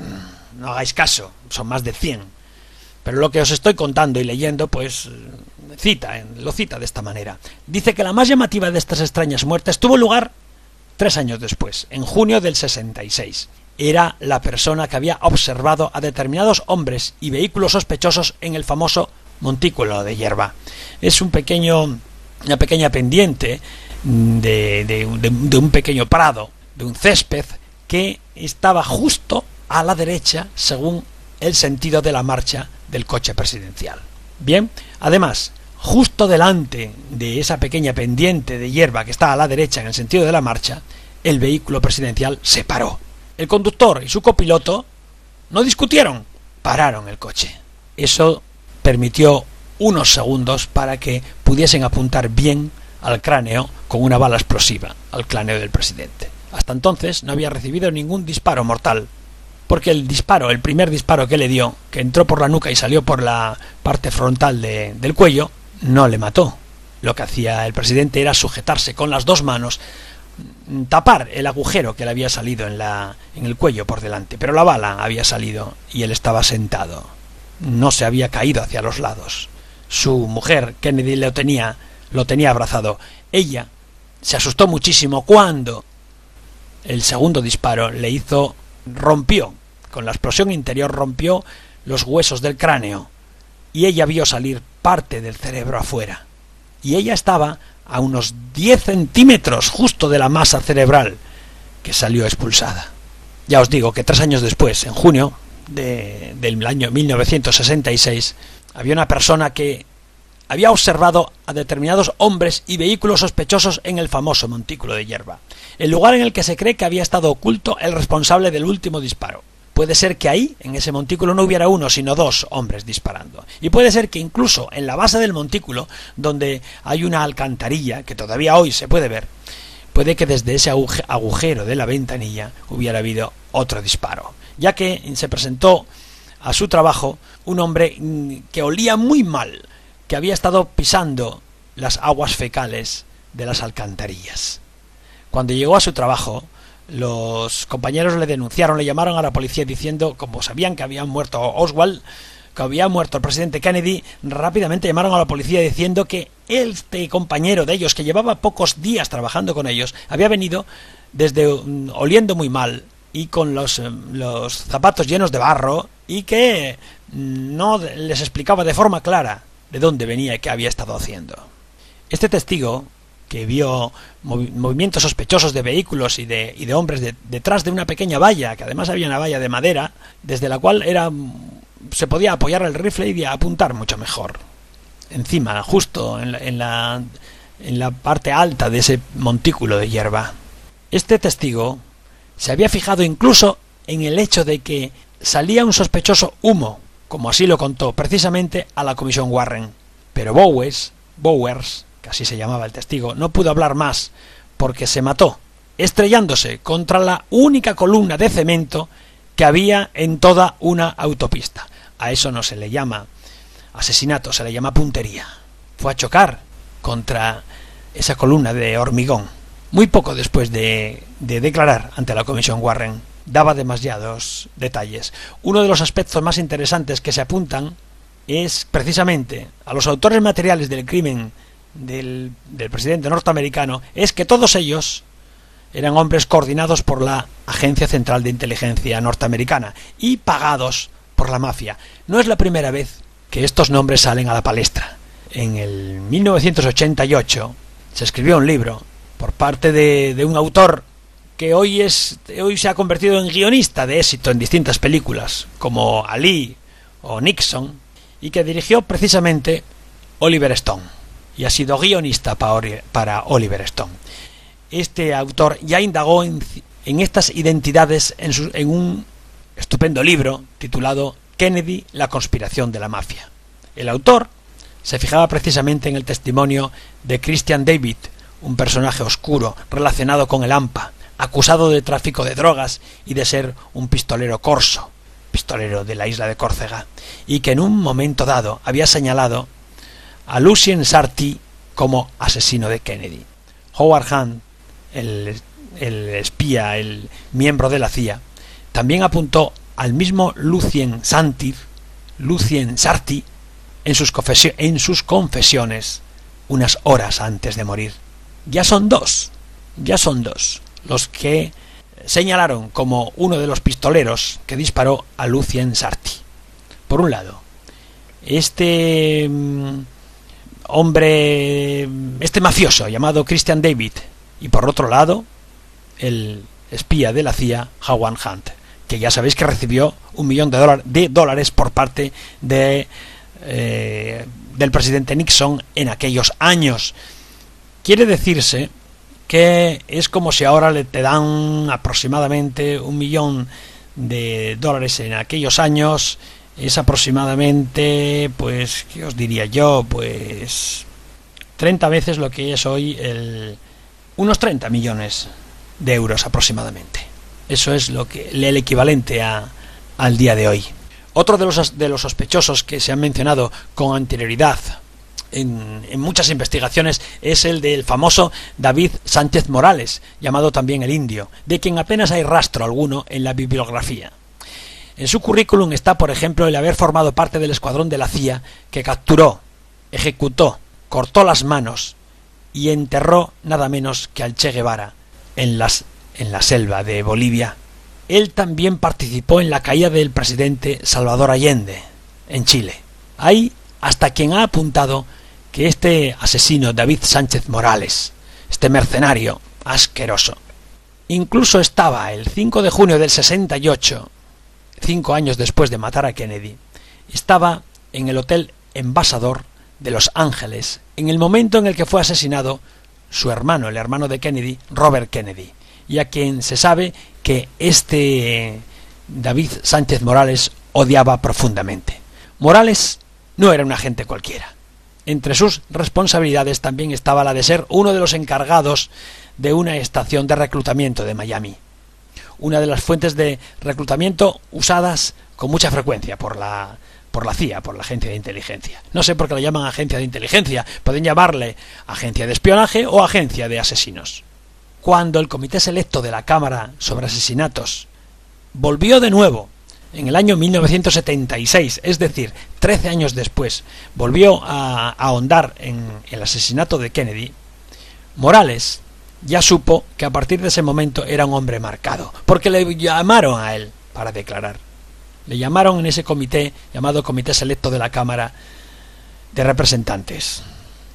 no hagáis caso, son más de cien, pero lo que os estoy contando y leyendo, pues cita, lo cita de esta manera. Dice que la más llamativa de estas extrañas muertes tuvo lugar tres años después, en junio del sesenta y seis. Era la persona que había observado a determinados hombres y vehículos sospechosos en el famoso montículo de hierba. Es un pequeño, una pequeña pendiente de, de, de, de un pequeño prado, de un césped que estaba justo a la derecha según el sentido de la marcha del coche presidencial. Bien, además, justo delante de esa pequeña pendiente de hierba que está a la derecha en el sentido de la marcha, el vehículo presidencial se paró. El conductor y su copiloto no discutieron, pararon el coche. Eso permitió unos segundos para que pudiesen apuntar bien al cráneo con una bala explosiva, al cráneo del presidente. Hasta entonces no había recibido ningún disparo mortal, porque el disparo, el primer disparo que le dio, que entró por la nuca y salió por la parte frontal de, del cuello, no le mató. Lo que hacía el presidente era sujetarse con las dos manos, tapar el agujero que le había salido en, la, en el cuello por delante, pero la bala había salido y él estaba sentado, no se había caído hacia los lados. Su mujer, Kennedy, lo tenía, lo tenía abrazado. Ella se asustó muchísimo cuando el segundo disparo le hizo, rompió, con la explosión interior rompió los huesos del cráneo y ella vio salir parte del cerebro afuera. Y ella estaba a unos diez centímetros justo de la masa cerebral que salió expulsada. Ya os digo que tres años después, en junio de, del año mil novecientos sesenta y seis, había una persona que había observado a determinados hombres y vehículos sospechosos en el famoso montículo de hierba, el lugar en el que se cree que había estado oculto el responsable del último disparo. Puede ser que ahí, en ese montículo, no hubiera uno, sino dos hombres disparando. Y puede ser que incluso en la base del montículo, donde hay una alcantarilla, que todavía hoy se puede ver, puede que desde ese agujero de la ventanilla hubiera habido otro disparo, ya que se presentó a su trabajo un hombre que olía muy mal, que había estado pisando las aguas fecales de las alcantarillas. Cuando llegó a su trabajo, los compañeros le denunciaron, le llamaron a la policía diciendo, como sabían que había muerto Oswald, que había muerto el presidente Kennedy, rápidamente llamaron a la policía diciendo que este compañero de ellos, que llevaba pocos días trabajando con ellos, había venido desde um, oliendo muy mal y con los, um, los zapatos llenos de barro, y que no les explicaba de forma clara de dónde venía y qué había estado haciendo. Este testigo, que vio movi- movimientos sospechosos de vehículos y de, y de hombres de, detrás de una pequeña valla, que además había una valla de madera, desde la cual era, se podía apoyar el rifle y apuntar mucho mejor. Encima, justo en la, en la, en la parte alta de ese montículo de hierba. Este testigo se había fijado incluso en el hecho de que salía un sospechoso humo, como así lo contó precisamente a la comisión Warren. Pero Bowers, Bowers, que así se llamaba el testigo, no pudo hablar más porque se mató, estrellándose contra la única columna de cemento que había en toda una autopista. A eso no se le llama asesinato, se le llama puntería. Fue a chocar contra esa columna de hormigón. Muy poco después de, de declarar ante la comisión Warren, daba demasiados detalles. Uno de los aspectos más interesantes que se apuntan es precisamente a los autores materiales del crimen del, del presidente norteamericano, es que todos ellos eran hombres coordinados por la Agencia Central de Inteligencia norteamericana y pagados por la mafia. No es la primera vez que estos nombres salen a la palestra. En el mil novecientos ochenta y ocho se escribió un libro por parte de, de un autor que hoy es hoy se ha convertido en guionista de éxito en distintas películas como Ali o Nixon, y que dirigió precisamente Oliver Stone y ha sido guionista para Oliver Stone. Este autor ya indagó en, en estas identidades en, su, en un estupendo libro titulado Kennedy, la conspiración de la mafia. El autor se fijaba precisamente en el testimonio de Christian David, un personaje oscuro relacionado con el A M P A, acusado de tráfico de drogas y de ser un pistolero corso, pistolero de la isla de Córcega, y que en un momento dado había señalado a Lucien Sarti como asesino de Kennedy. Howard Hunt, el, el espía, el miembro de la C I A, también apuntó al mismo Lucien Sarti, Lucien Sarti en sus, confesio- en sus confesiones unas horas antes de morir. Ya son dos, ya son dos los que señalaron como uno de los pistoleros que disparó a Lucien Sarti. Por un lado, este mm, hombre, este mafioso llamado Christian David, y por otro lado, el espía de la C I A, Howard Hunt, que ya sabéis que recibió un millón de, dólar, de dólares por parte de eh, del presidente Nixon en aquellos años. Quiere decirse que es como si ahora le te dan aproximadamente un millón de dólares en aquellos años. Es aproximadamente, pues, ¿qué os diría yo? Pues treinta veces lo que es hoy el, unos treinta millones de euros aproximadamente. Eso es lo que el equivalente a, al día de hoy. Otro de los, de los sospechosos que se han mencionado con anterioridad en, en muchas investigaciones es el del famoso David Sánchez Morales, llamado también el Indio, de quien apenas hay rastro alguno en la bibliografía. En su currículum está, por ejemplo, el haber formado parte del escuadrón de la C I A que capturó, ejecutó, cortó las manos y enterró nada menos que al Che Guevara en, las, en la selva de Bolivia. Él también participó en la caída del presidente Salvador Allende en Chile. Hay hasta quien ha apuntado que este asesino David Sánchez Morales, este mercenario asqueroso, incluso estaba el cinco de junio del sesenta y ocho, cinco años después de matar a Kennedy, estaba en el Hotel Embajador de Los Ángeles en el momento en el que fue asesinado su hermano, el hermano de Kennedy, Robert Kennedy, y a quien se sabe que este David Sánchez Morales odiaba profundamente. Morales no era un agente cualquiera. Entre sus responsabilidades también estaba la de ser uno de los encargados de una estación de reclutamiento de Miami, una de las fuentes de reclutamiento usadas con mucha frecuencia por la por la C I A, por la agencia de inteligencia. No sé por qué la llaman agencia de inteligencia, pueden llamarle agencia de espionaje o agencia de asesinos. Cuando el comité selecto de la Cámara sobre Asesinatos volvió de nuevo en el año mil novecientos setenta y seis, es decir, trece años después, volvió a, a ahondar en el asesinato de Kennedy, Morales ya supo que a partir de ese momento era un hombre marcado, porque le llamaron a él para declarar. Le llamaron en ese comité, llamado Comité Selecto de la Cámara de Representantes.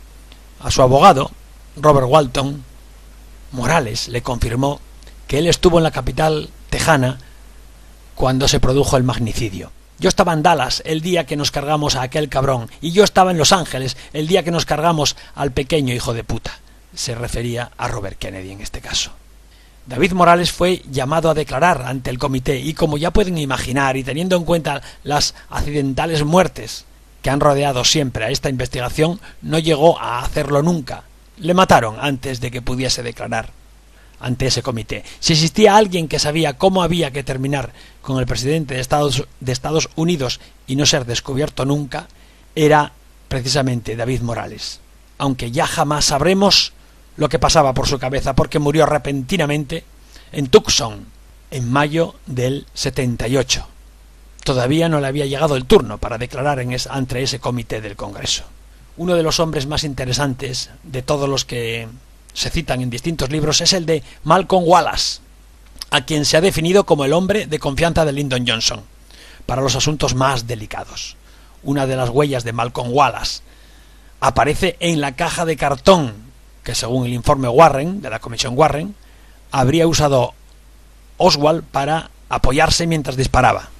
A su abogado, Robert Walton, Morales le confirmó que él estuvo en la capital tejana cuando se produjo el magnicidio. Yo estaba en Dallas el día que nos cargamos a aquel cabrón, y yo estaba en Los Ángeles el día que nos cargamos al pequeño hijo de puta. Se refería a Robert Kennedy en este caso. David Morales fue llamado a declarar ante el comité y, como ya pueden imaginar, y teniendo en cuenta las accidentales muertes que han rodeado siempre a esta investigación, no llegó a hacerlo nunca. Le mataron antes de que pudiese declarar ante ese comité. Si existía alguien que sabía cómo había que terminar con el presidente de Estados, de Estados Unidos y no ser descubierto nunca, era precisamente David Morales. Aunque ya jamás sabremos lo que pasaba por su cabeza, porque murió repentinamente en Tucson en mayo del setenta y ocho. Todavía no le había llegado el turno para declarar en es, ante ese comité del Congreso. Uno de los hombres más interesantes de todos los que se citan en distintos libros es el de Malcolm Wallace, a quien se ha definido como el hombre de confianza de Lyndon Johnson para los asuntos más delicados. Una de las huellas de Malcolm Wallace aparece en la caja de cartón que, según el informe Warren, de la comisión Warren, habría usado Oswald para apoyarse mientras disparaba.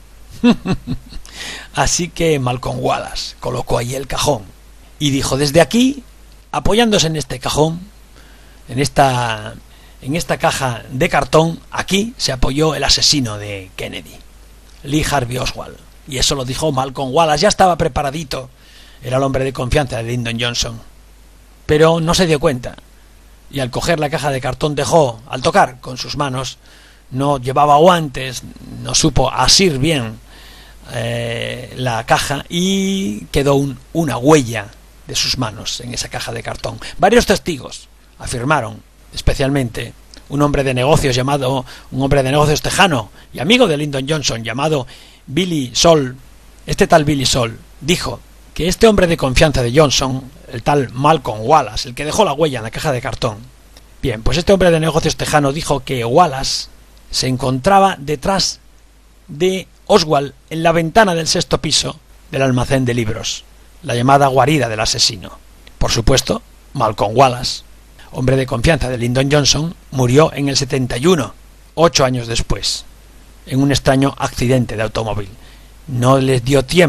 Así que Malcolm Wallace colocó allí el cajón y dijo: desde aquí, apoyándose en este cajón, en esta, en esta caja de cartón, aquí se apoyó el asesino de Kennedy, Lee Harvey Oswald. Y eso lo dijo Malcolm Wallace, ya estaba preparadito, era el hombre de confianza de Lyndon Johnson. Pero no se dio cuenta, y al coger la caja de cartón dejó, al tocar con sus manos, no llevaba guantes, no supo asir bien eh, la caja, y quedó un, una huella de sus manos en esa caja de cartón. Varios testigos afirmaron, especialmente un hombre de negocios llamado, un hombre de negocios tejano y amigo de Lyndon Johnson llamado Billy Sol. Este tal Billy Sol dijo que este hombre de confianza de Johnson, el tal Malcolm Wallace, el que dejó la huella en la caja de cartón, bien, pues este hombre de negocios tejano dijo que Wallace se encontraba detrás de Oswald en la ventana del sexto piso del almacén de libros, la llamada guarida del asesino. Por supuesto, Malcolm Wallace, hombre de confianza de Lyndon Johnson, murió en el setenta y uno, ocho años después, en un extraño accidente de automóvil. No les dio tiempo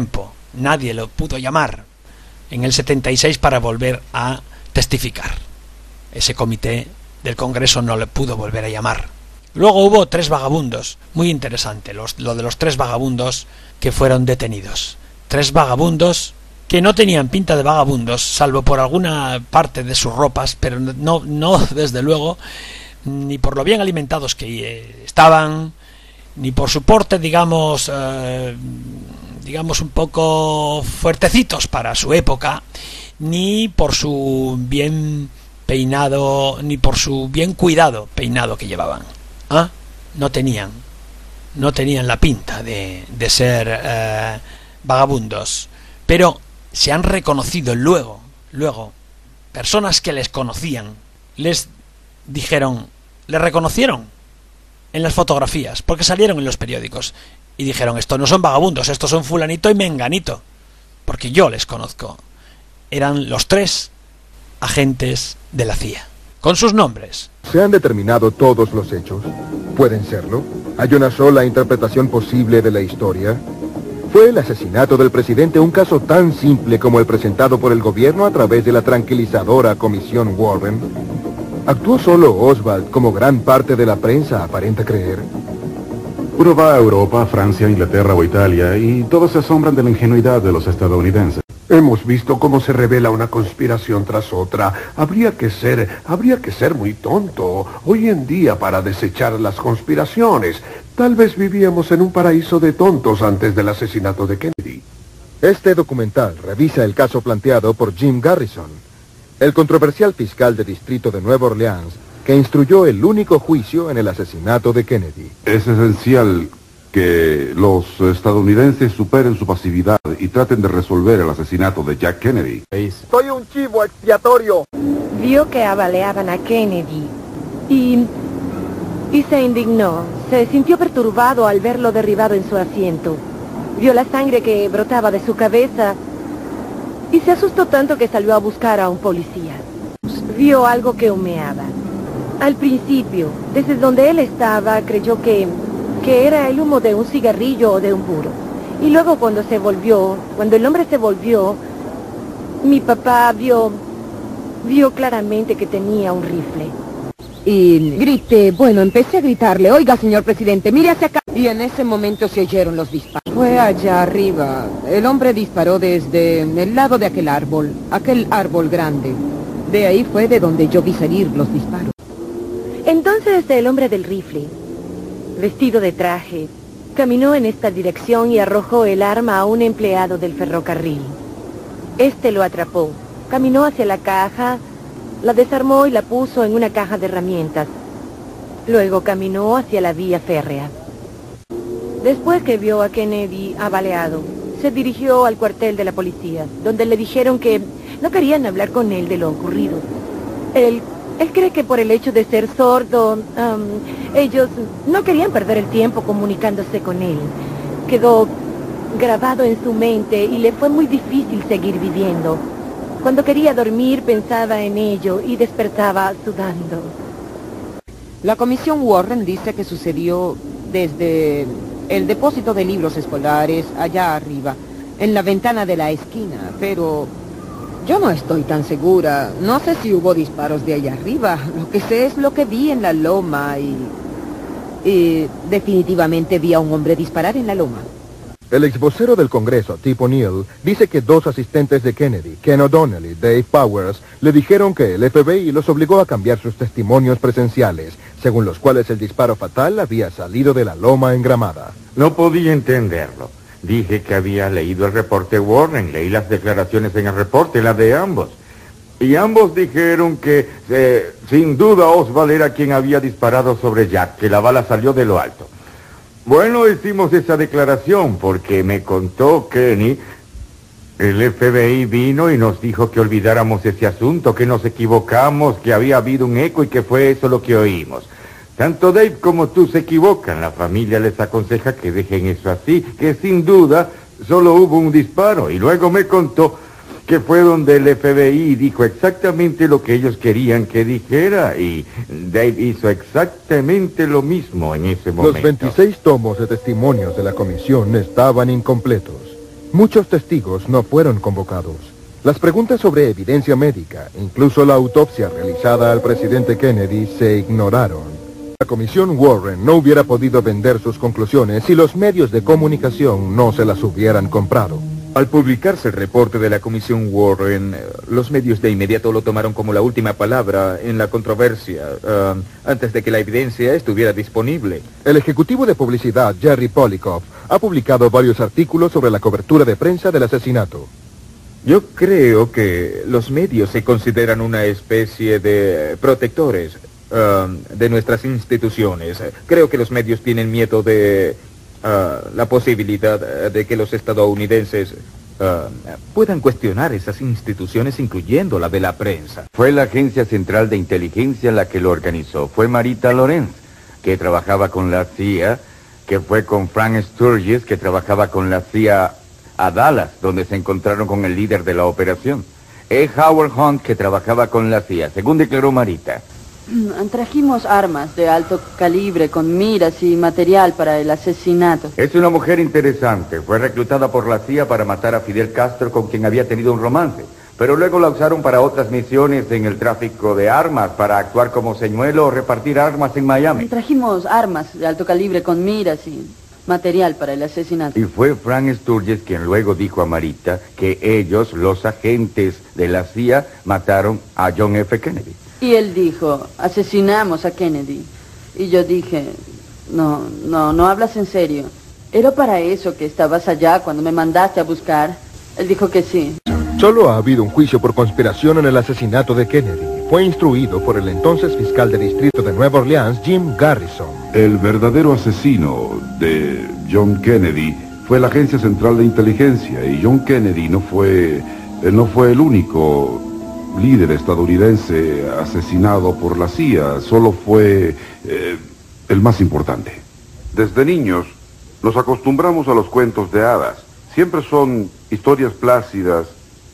nadie lo pudo llamar en el setenta y seis para volver a testificar. Ese comité del Congreso no le pudo volver a llamar. Luego hubo tres vagabundos, muy interesante, los, lo de los tres vagabundos que fueron detenidos. Tres vagabundos que no tenían pinta de vagabundos, salvo por alguna parte de sus ropas, pero no, no desde luego, ni por lo bien alimentados que eh, estaban, ni por su porte, digamos, eh, digamos un poco fuertecitos para su época, ni por su bien peinado, ni por su bien cuidado peinado que llevaban. ¿Ah? No tenían, no tenían la pinta de, de ser eh, vagabundos, pero se han reconocido luego, luego, personas que les conocían, les dijeron, les reconocieron en las fotografías, porque salieron en los periódicos, y dijeron, estos no son vagabundos, estos son fulanito y menganito, porque yo les conozco. Eran los tres agentes de la C I A, con sus nombres.
¿Se han determinado todos los hechos? ¿Pueden serlo? ¿Hay una sola interpretación posible de la historia? ¿Fue el asesinato del presidente un caso tan simple como el presentado por el gobierno a través de la tranquilizadora Comisión Warren? ¿Actuó solo Oswald como gran parte de la prensa aparenta creer?
Uno va a Europa, Francia, Inglaterra o Italia y todos se asombran de la ingenuidad de los estadounidenses.
Hemos visto cómo se revela una conspiración tras otra. Habría que ser, habría que ser muy tonto hoy en día para desechar las conspiraciones. Tal vez vivíamos en un paraíso de tontos antes del asesinato de Kennedy.
Este documental revisa el caso planteado por Jim Garrison, el controversial fiscal de distrito de Nueva Orleans, que instruyó el único juicio en el asesinato de Kennedy.
Es esencial que los estadounidenses superen su pasividad y traten de resolver el asesinato de Jack Kennedy.
Soy un chivo expiatorio.
Vio que abaleaban a Kennedy y, y se indignó. Se sintió perturbado al verlo derribado en su asiento. Vio la sangre que brotaba de su cabeza y se asustó tanto que salió a buscar a un policía. Vio algo que humeaba. Al principio, desde donde él estaba, creyó que... que era el humo de un cigarrillo o de un puro. Y luego cuando se volvió, cuando el hombre se volvió, mi papá vio, vio claramente que tenía un rifle.
Y grité, bueno, empecé a gritarle, oiga, señor presidente, mire hacia acá. Y en ese momento se oyeron los disparos. Fue allá arriba. El hombre disparó desde el lado de aquel árbol, aquel árbol grande. De ahí fue de donde yo vi salir los disparos.
Entonces el hombre del rifle, vestido de traje, caminó en esta dirección y arrojó el arma a un empleado del ferrocarril. Este lo atrapó, caminó hacia la caja, la desarmó y la puso en una caja de herramientas. Luego caminó hacia la vía férrea. Después que vio a Kennedy abaleado, se dirigió al cuartel de la policía, donde le dijeron que no querían hablar con él de lo ocurrido. Él Él cree que por el hecho de ser sordo, um, ellos no querían perder el tiempo comunicándose con él. Quedó grabado en su mente y le fue muy difícil seguir viviendo. Cuando quería dormir pensaba en ello y despertaba sudando.
La Comisión Warren dice que sucedió desde el depósito de libros escolares allá arriba, en la ventana de la esquina, pero... yo no estoy tan segura. No sé si hubo disparos de allá arriba. Lo que sé es lo que vi en la loma y... y definitivamente vi a un hombre disparar en la loma.
El exvocero del Congreso, Tip O'Neill, dice que dos asistentes de Kennedy, Ken O'Donnell y Dave Powers, le dijeron que el F B I los obligó a cambiar sus testimonios presenciales, según los cuales el disparo fatal había salido de la loma engramada.
No podía entenderlo. Dije que había leído el reporte Warren, leí las declaraciones en el reporte, la de ambos. Y ambos dijeron que, eh, sin duda, Oswald era quien había disparado sobre Jack, que la bala salió de lo alto. Bueno, hicimos esa declaración porque me contó Kenny, el F B I vino y nos dijo que olvidáramos ese asunto, que nos equivocamos, que había habido un eco y que fue eso lo que oímos. Tanto Dave como tú se equivocan. La familia les aconseja que dejen eso así, que sin duda solo hubo un disparo. Y luego me contó que fue donde el F B I dijo exactamente lo que ellos querían que dijera. Y Dave hizo exactamente lo mismo en ese momento.
Los veintiséis tomos de testimonios de la comisión estaban incompletos. Muchos testigos no fueron convocados. Las preguntas sobre evidencia médica, incluso la autopsia realizada al presidente Kennedy, se ignoraron. La comisión Warren no hubiera podido vender sus conclusiones si los medios de comunicación no se las hubieran comprado.
Al publicarse el reporte de la comisión Warren, los medios de inmediato lo tomaron como la última palabra en la controversia, uh, antes de que la evidencia estuviera disponible.
El ejecutivo de publicidad, Jerry Polikoff, ha publicado varios artículos sobre la cobertura de prensa del asesinato.
Yo creo que los medios se consideran una especie de protectores uh, de nuestras instituciones. Creo que los medios tienen miedo de uh, la posibilidad de que los estadounidenses uh, puedan cuestionar esas instituciones, incluyendo la de la prensa.
Fue la Agencia Central de Inteligencia la que lo organizó. Fue Marita Lorenz, que trabajaba con la C I A, que fue con Frank Sturgis, que trabajaba con la C I A a Dallas, donde se encontraron con el líder de la operación. E. Howard Hunt, que trabajaba con la C I A, según declaró Marita.
Trajimos armas de alto calibre con miras y material para el asesinato.
Es una mujer interesante. Fue reclutada por la C I A para matar a Fidel Castro, con quien había tenido un romance. Pero luego la usaron para otras misiones en el tráfico de armas, para actuar como señuelo o repartir armas en Miami.
Trajimos armas de alto calibre con miras y material para el asesinato.
Y fue Frank Sturgis quien luego dijo a Marita que ellos, los agentes de la C I A, mataron a John F. Kennedy.
Y él dijo, asesinamos a Kennedy. Y yo dije, no, no, no hablas en serio. ¿Era para eso que estabas allá cuando me mandaste a buscar? Él dijo que sí.
Solo ha habido un juicio por conspiración en el asesinato de Kennedy. Fue instruido por el entonces fiscal de distrito de Nueva Orleans, Jim Garrison.
El verdadero asesino de John Kennedy fue la Agencia Central de Inteligencia, y John Kennedy no fue, no fue el único líder estadounidense asesinado por la C I A, solo fue eh, el más importante. Desde niños nos acostumbramos a los cuentos de hadas. Siempre son historias plácidas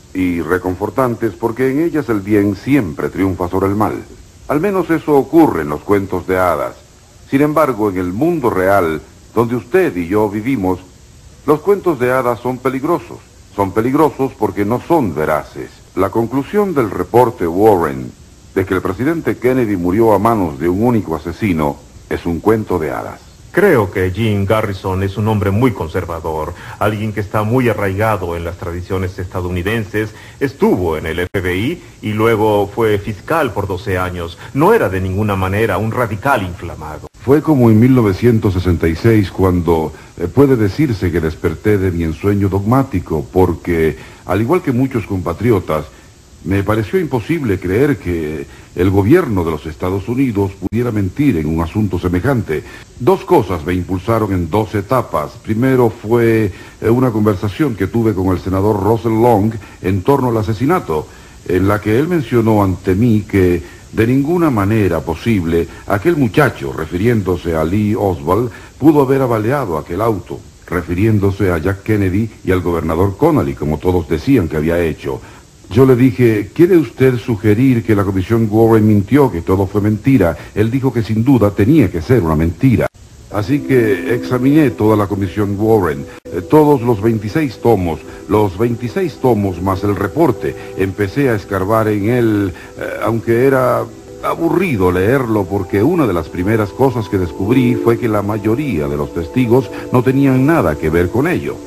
y reconfortantes porque en ellas el bien siempre triunfa sobre el mal. Al menos eso ocurre en los cuentos de hadas. Sin embargo, en el mundo real, donde usted y yo vivimos, los cuentos de hadas son peligrosos. Son peligrosos porque no son veraces. La conclusión del reporte Warren de que el presidente Kennedy murió a manos de un único asesino es un cuento de hadas.
Creo que Jim Garrison es un hombre muy conservador, alguien que está muy arraigado en las tradiciones estadounidenses, estuvo en el F B I y luego fue fiscal por doce años. No era de ninguna manera un radical inflamado.
Fue como en mil novecientos sesenta y seis cuando eh, puede decirse que desperté de mi ensueño dogmático, porque, al igual que muchos compatriotas, me pareció imposible creer que el gobierno de los Estados Unidos pudiera mentir en un asunto semejante. Dos cosas me impulsaron en dos etapas. Primero fue una conversación que tuve con el senador Russell Long en torno al asesinato, en la que él mencionó ante mí que de ninguna manera posible aquel muchacho, refiriéndose a Lee Oswald, pudo haber avaleado aquel auto, refiriéndose a Jack Kennedy y al gobernador Connally, como todos decían que había hecho. Yo le dije, ¿quiere usted sugerir que la comisión Warren mintió, que todo fue mentira? Él dijo que sin duda tenía que ser una mentira. Así que examiné toda la comisión Warren, eh, todos los veintiséis tomos, los veintiséis tomos más el reporte. Empecé a escarbar en él, eh, aunque era aburrido leerlo, porque una de las primeras cosas que descubrí fue que la mayoría de los testigos no tenían nada que ver con ello.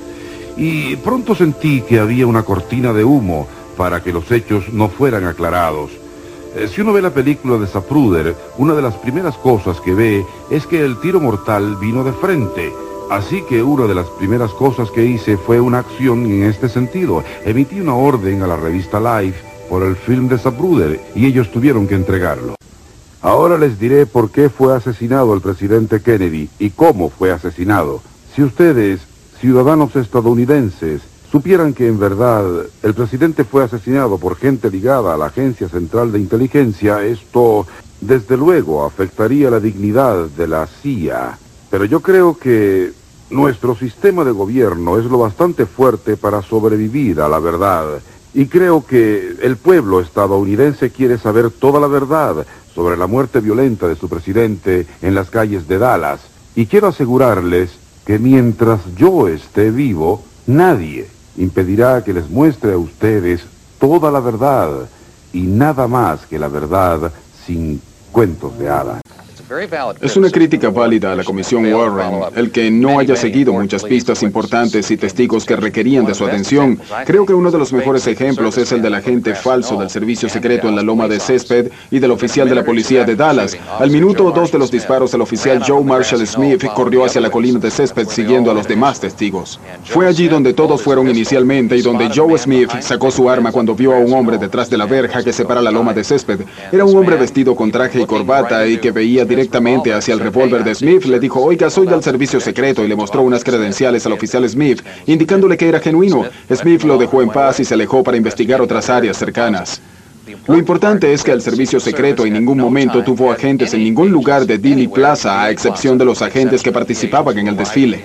Y pronto sentí que había una cortina de humo para que los hechos no fueran aclarados. Eh, si uno ve la película de Zapruder, una de las primeras cosas que ve es que el tiro mortal vino de frente. Así que una de las primeras cosas que hice fue una acción en este sentido. Emití una orden a la revista Life por el film de Zapruder y ellos tuvieron que entregarlo. Ahora les diré por qué fue asesinado el presidente Kennedy y cómo fue asesinado. Si ustedes, ciudadanos estadounidenses, supieran que en verdad el presidente fue asesinado por gente ligada a la Agencia Central de Inteligencia, esto desde luego afectaría la dignidad de la C I A. Pero yo creo que nuestro sistema de gobierno es lo bastante fuerte para sobrevivir a la verdad. Y creo que el pueblo estadounidense quiere saber toda la verdad sobre la muerte violenta de su presidente en las calles de Dallas. Y quiero asegurarles que mientras yo esté vivo, nadie impedirá que les muestre a ustedes toda la verdad y nada más que la verdad sin cuentos de hadas.
Es una crítica válida a la Comisión Warren el que no haya seguido muchas pistas importantes y testigos que requerían de su atención. Creo que uno de los mejores ejemplos es el del agente falso del servicio secreto en la loma de Césped y del oficial de la policía de Dallas. Al minuto o dos de los disparos, el oficial Joe Marshall Smith corrió hacia la colina de Césped siguiendo a los demás testigos. Fue allí donde todos fueron inicialmente y donde Joe Smith sacó su arma cuando vio a un hombre detrás de la verja que separa la loma de Césped. Era un hombre vestido con traje y corbata y que veía directamente directamente hacia el revólver de Smith. Le dijo: oiga, soy del servicio secreto, y le mostró unas credenciales al oficial Smith, indicándole que era genuino. Smith lo dejó en paz y se alejó para investigar otras áreas cercanas. Lo importante es que el servicio secreto en ningún momento tuvo agentes en ningún lugar de Dealey Plaza, a excepción de los agentes que participaban en el desfile.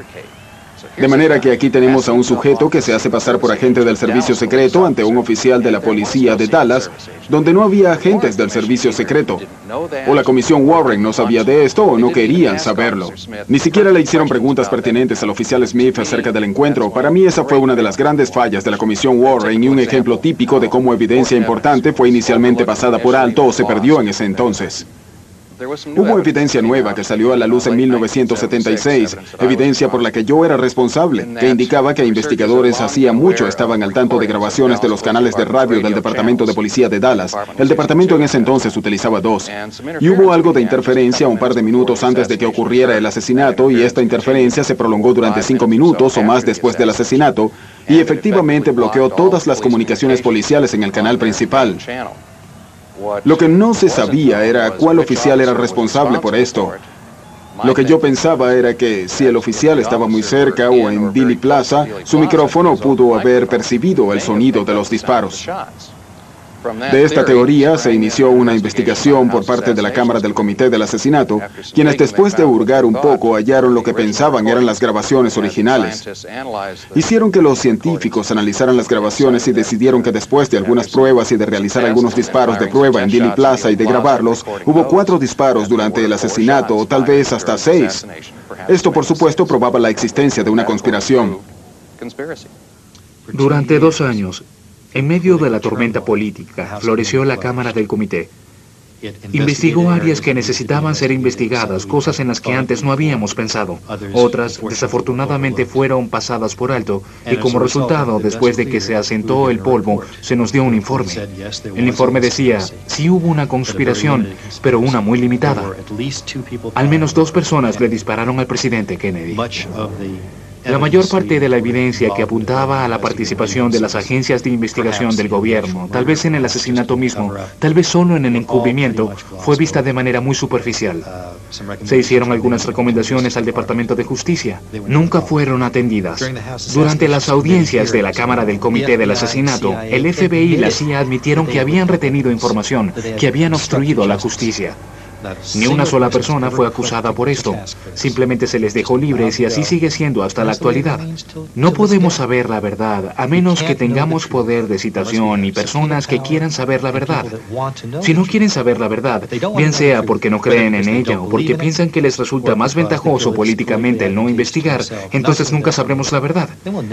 De manera que aquí tenemos a un sujeto que se hace pasar por agente del servicio secreto ante un oficial de la policía de Dallas, donde no había agentes del servicio secreto. O la Comisión Warren no sabía de esto o no querían saberlo. Ni siquiera le hicieron preguntas pertinentes al oficial Smith acerca del encuentro. Para mí esa fue una de las grandes fallas de la Comisión Warren y un ejemplo típico de cómo evidencia importante fue inicialmente pasada por alto o se perdió en ese entonces. Hubo evidencia nueva que salió a la luz en mil novecientos setenta y seis, evidencia por la que yo era responsable, que indicaba que investigadores hacía mucho estaban al tanto de grabaciones de los canales de radio del Departamento de Policía de Dallas. El departamento en ese entonces utilizaba dos. Y hubo algo de interferencia un par de minutos antes de que ocurriera el asesinato, y esta interferencia se prolongó durante cinco minutos o más después del asesinato, y efectivamente bloqueó todas las comunicaciones policiales en el canal principal. Lo que no se sabía era cuál oficial era responsable por esto. Lo que yo pensaba era que si el oficial estaba muy cerca o en Dealey Plaza, su micrófono pudo haber percibido el sonido de los disparos. De esta teoría se inició una investigación por parte de la Cámara del Comité del Asesinato, quienes después de hurgar un poco hallaron lo que pensaban eran las grabaciones originales. Hicieron que los científicos analizaran las grabaciones y decidieron que después de algunas pruebas y de realizar algunos disparos de prueba en Dealey Plaza y de grabarlos, hubo cuatro disparos durante el asesinato, o tal vez hasta seis. Esto, por supuesto, probaba la existencia de una conspiración.
Durante dos años, en medio de la tormenta política, floreció la Cámara del Comité. Investigó áreas que necesitaban ser investigadas, cosas en las que antes no habíamos pensado. Otras, desafortunadamente, fueron pasadas por alto, y como resultado, después de que se asentó el polvo, se nos dio un informe. El informe decía, sí hubo una conspiración, pero una muy limitada. Al menos dos personas le dispararon al presidente Kennedy. La mayor parte de la evidencia que apuntaba a la participación de las agencias de investigación del gobierno, tal vez en el asesinato mismo, tal vez solo en el encubrimiento, fue vista de manera muy superficial. Se hicieron algunas recomendaciones al Departamento de Justicia. Nunca fueron atendidas. Durante las audiencias de la Cámara del Comité del Asesinato, el F B I y la C I A admitieron que habían retenido información, que habían obstruido la justicia. Ni una sola persona fue acusada por esto. Simplemente se les dejó libres y así sigue siendo hasta la actualidad. No podemos saber la verdad a menos que tengamos poder de citación y personas que quieran saber la verdad. Si no quieren saber la verdad, bien sea porque no creen en ella o porque piensan que les resulta más ventajoso políticamente el no investigar, entonces nunca sabremos la verdad.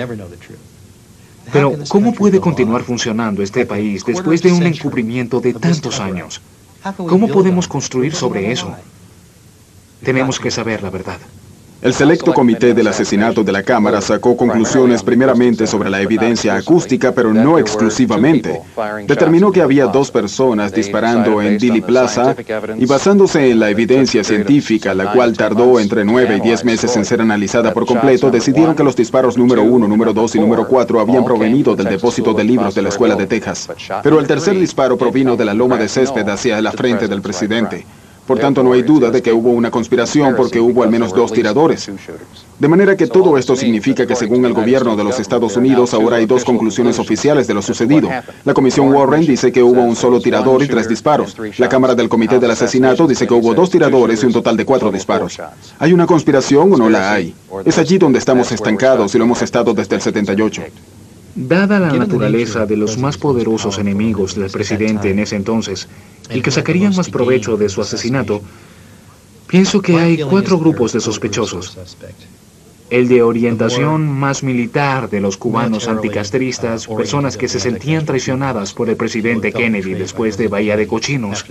Pero, ¿cómo puede continuar funcionando este país después de un encubrimiento de tantos años? ¿Cómo podemos construir sobre eso? Tenemos que saber la verdad.
El selecto comité del asesinato de la Cámara sacó conclusiones primeramente sobre la evidencia acústica, pero no exclusivamente. Determinó que había dos personas disparando en Dealey Plaza y basándose en la evidencia científica, la cual tardó entre nueve y diez meses en ser analizada por completo, decidieron que los disparos número uno, número dos y número cuatro habían provenido del depósito de libros de la Escuela de Texas. Pero el tercer disparo provino de la loma de Césped hacia la frente del presidente. Por tanto, no hay duda de que hubo una conspiración porque hubo al menos dos tiradores. De manera que todo esto significa que según el gobierno de los Estados Unidos, ahora hay dos conclusiones oficiales de lo sucedido. La Comisión Warren dice que hubo un solo tirador y tres disparos. La Cámara del Comité del Asesinato dice que hubo dos tiradores y un total de cuatro disparos. ¿Hay una conspiración o no la hay? Es allí donde estamos estancados y lo hemos estado desde el setenta y ocho.
Dada la naturaleza de los más poderosos enemigos del presidente en ese entonces, y que sacarían más provecho de su asesinato, pienso que hay cuatro grupos de sospechosos. el de orientación más militar de los cubanos anticastristas, personas que se sentían traicionadas por el presidente Kennedy después de Bahía de Cochinos.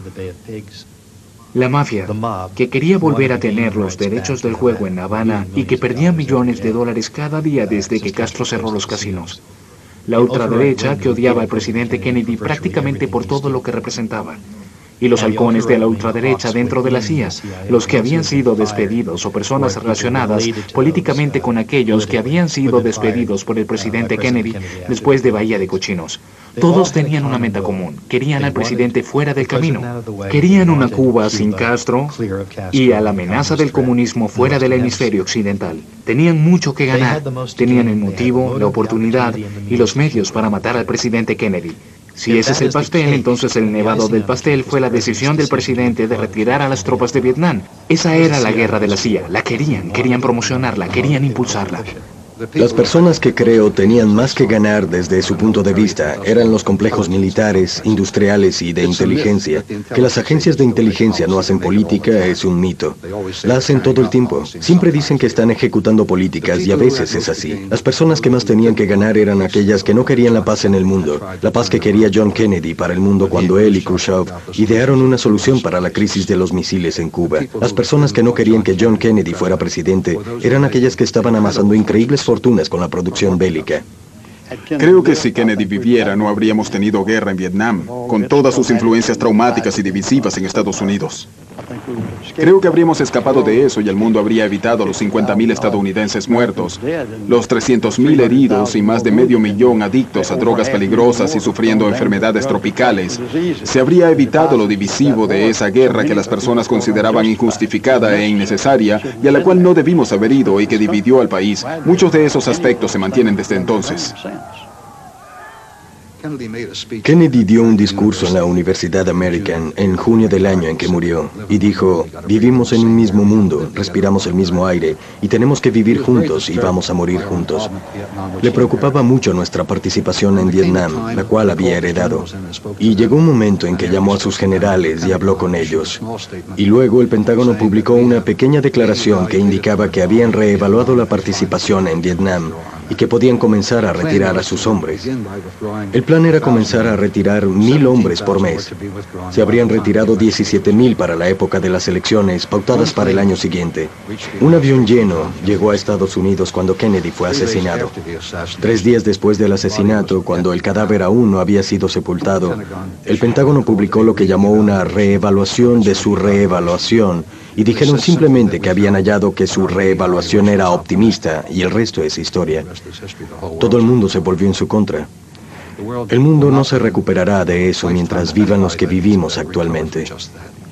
La mafia, que quería volver a tener los derechos del juego en La Habana y que perdía millones de dólares cada día desde que Castro cerró los casinos. La ultraderecha, que odiaba al presidente Kennedy prácticamente por todo lo que representaba. Y los halcones de la ultraderecha dentro de la C I A, los que habían sido despedidos o personas relacionadas políticamente con aquellos que habían sido despedidos por el presidente Kennedy después de Bahía de Cochinos. Todos tenían una meta común, querían al presidente fuera del camino, querían una Cuba sin Castro y a la amenaza del comunismo fuera del hemisferio occidental. Tenían mucho que ganar, tenían el motivo, la oportunidad y los medios para matar al presidente Kennedy. Si ese es el pastel, entonces el nevado del pastel fue la decisión del presidente de retirar a las tropas de Vietnam. Esa era la guerra de la C I A, la querían, querían promocionarla, querían impulsarla.
Las personas que creo tenían más que ganar desde su punto de vista eran los complejos militares, industriales y de inteligencia. Que las agencias de inteligencia no hacen política es un mito. La hacen todo el tiempo. Siempre dicen que están ejecutando políticas y a veces es así. Las personas que más tenían que ganar eran aquellas que no querían la paz en el mundo. La paz que quería John Kennedy para el mundo cuando él y Khrushchev idearon una solución para la crisis de los misiles en Cuba. Las personas que no querían que John Kennedy fuera presidente eran aquellas que estaban amasando increíbles fortunas con la producción bélica.
Creo que si Kennedy viviera no habríamos tenido guerra en Vietnam, con todas sus influencias traumáticas y divisivas en Estados Unidos. Creo que habríamos escapado de eso y el mundo habría evitado los cincuenta mil estadounidenses muertos, los trescientos mil heridos y más de medio millón adictos a drogas peligrosas y sufriendo enfermedades tropicales. Se habría evitado lo divisivo de esa guerra que las personas consideraban injustificada e innecesaria y a la cual no debimos haber ido y que dividió al país. Muchos de esos aspectos se mantienen desde entonces.
Kennedy dio un discurso en la Universidad American en junio del año en que murió y dijo: vivimos en un mismo mundo, respiramos el mismo aire y tenemos que vivir juntos y vamos a morir juntos. Le preocupaba mucho nuestra participación en Vietnam, la cual había heredado. Y llegó un momento en que llamó a sus generales y habló con ellos. Y luego el Pentágono publicó una pequeña declaración que indicaba que habían reevaluado la participación en Vietnam y que podían comenzar a retirar a sus hombres. El plan era comenzar a retirar mil hombres por mes. Se habrían retirado diecisiete mil para la época de las elecciones pautadas para el año siguiente. Un avión lleno llegó a Estados Unidos cuando Kennedy fue asesinado. Tres días después del asesinato, cuando el cadáver aún no había sido sepultado, el Pentágono publicó lo que llamó una reevaluación de su reevaluación y dijeron simplemente que habían hallado que su reevaluación era optimista y el resto es historia. Todo el mundo se volvió en su contra. El mundo no se recuperará de eso mientras vivan los que vivimos actualmente.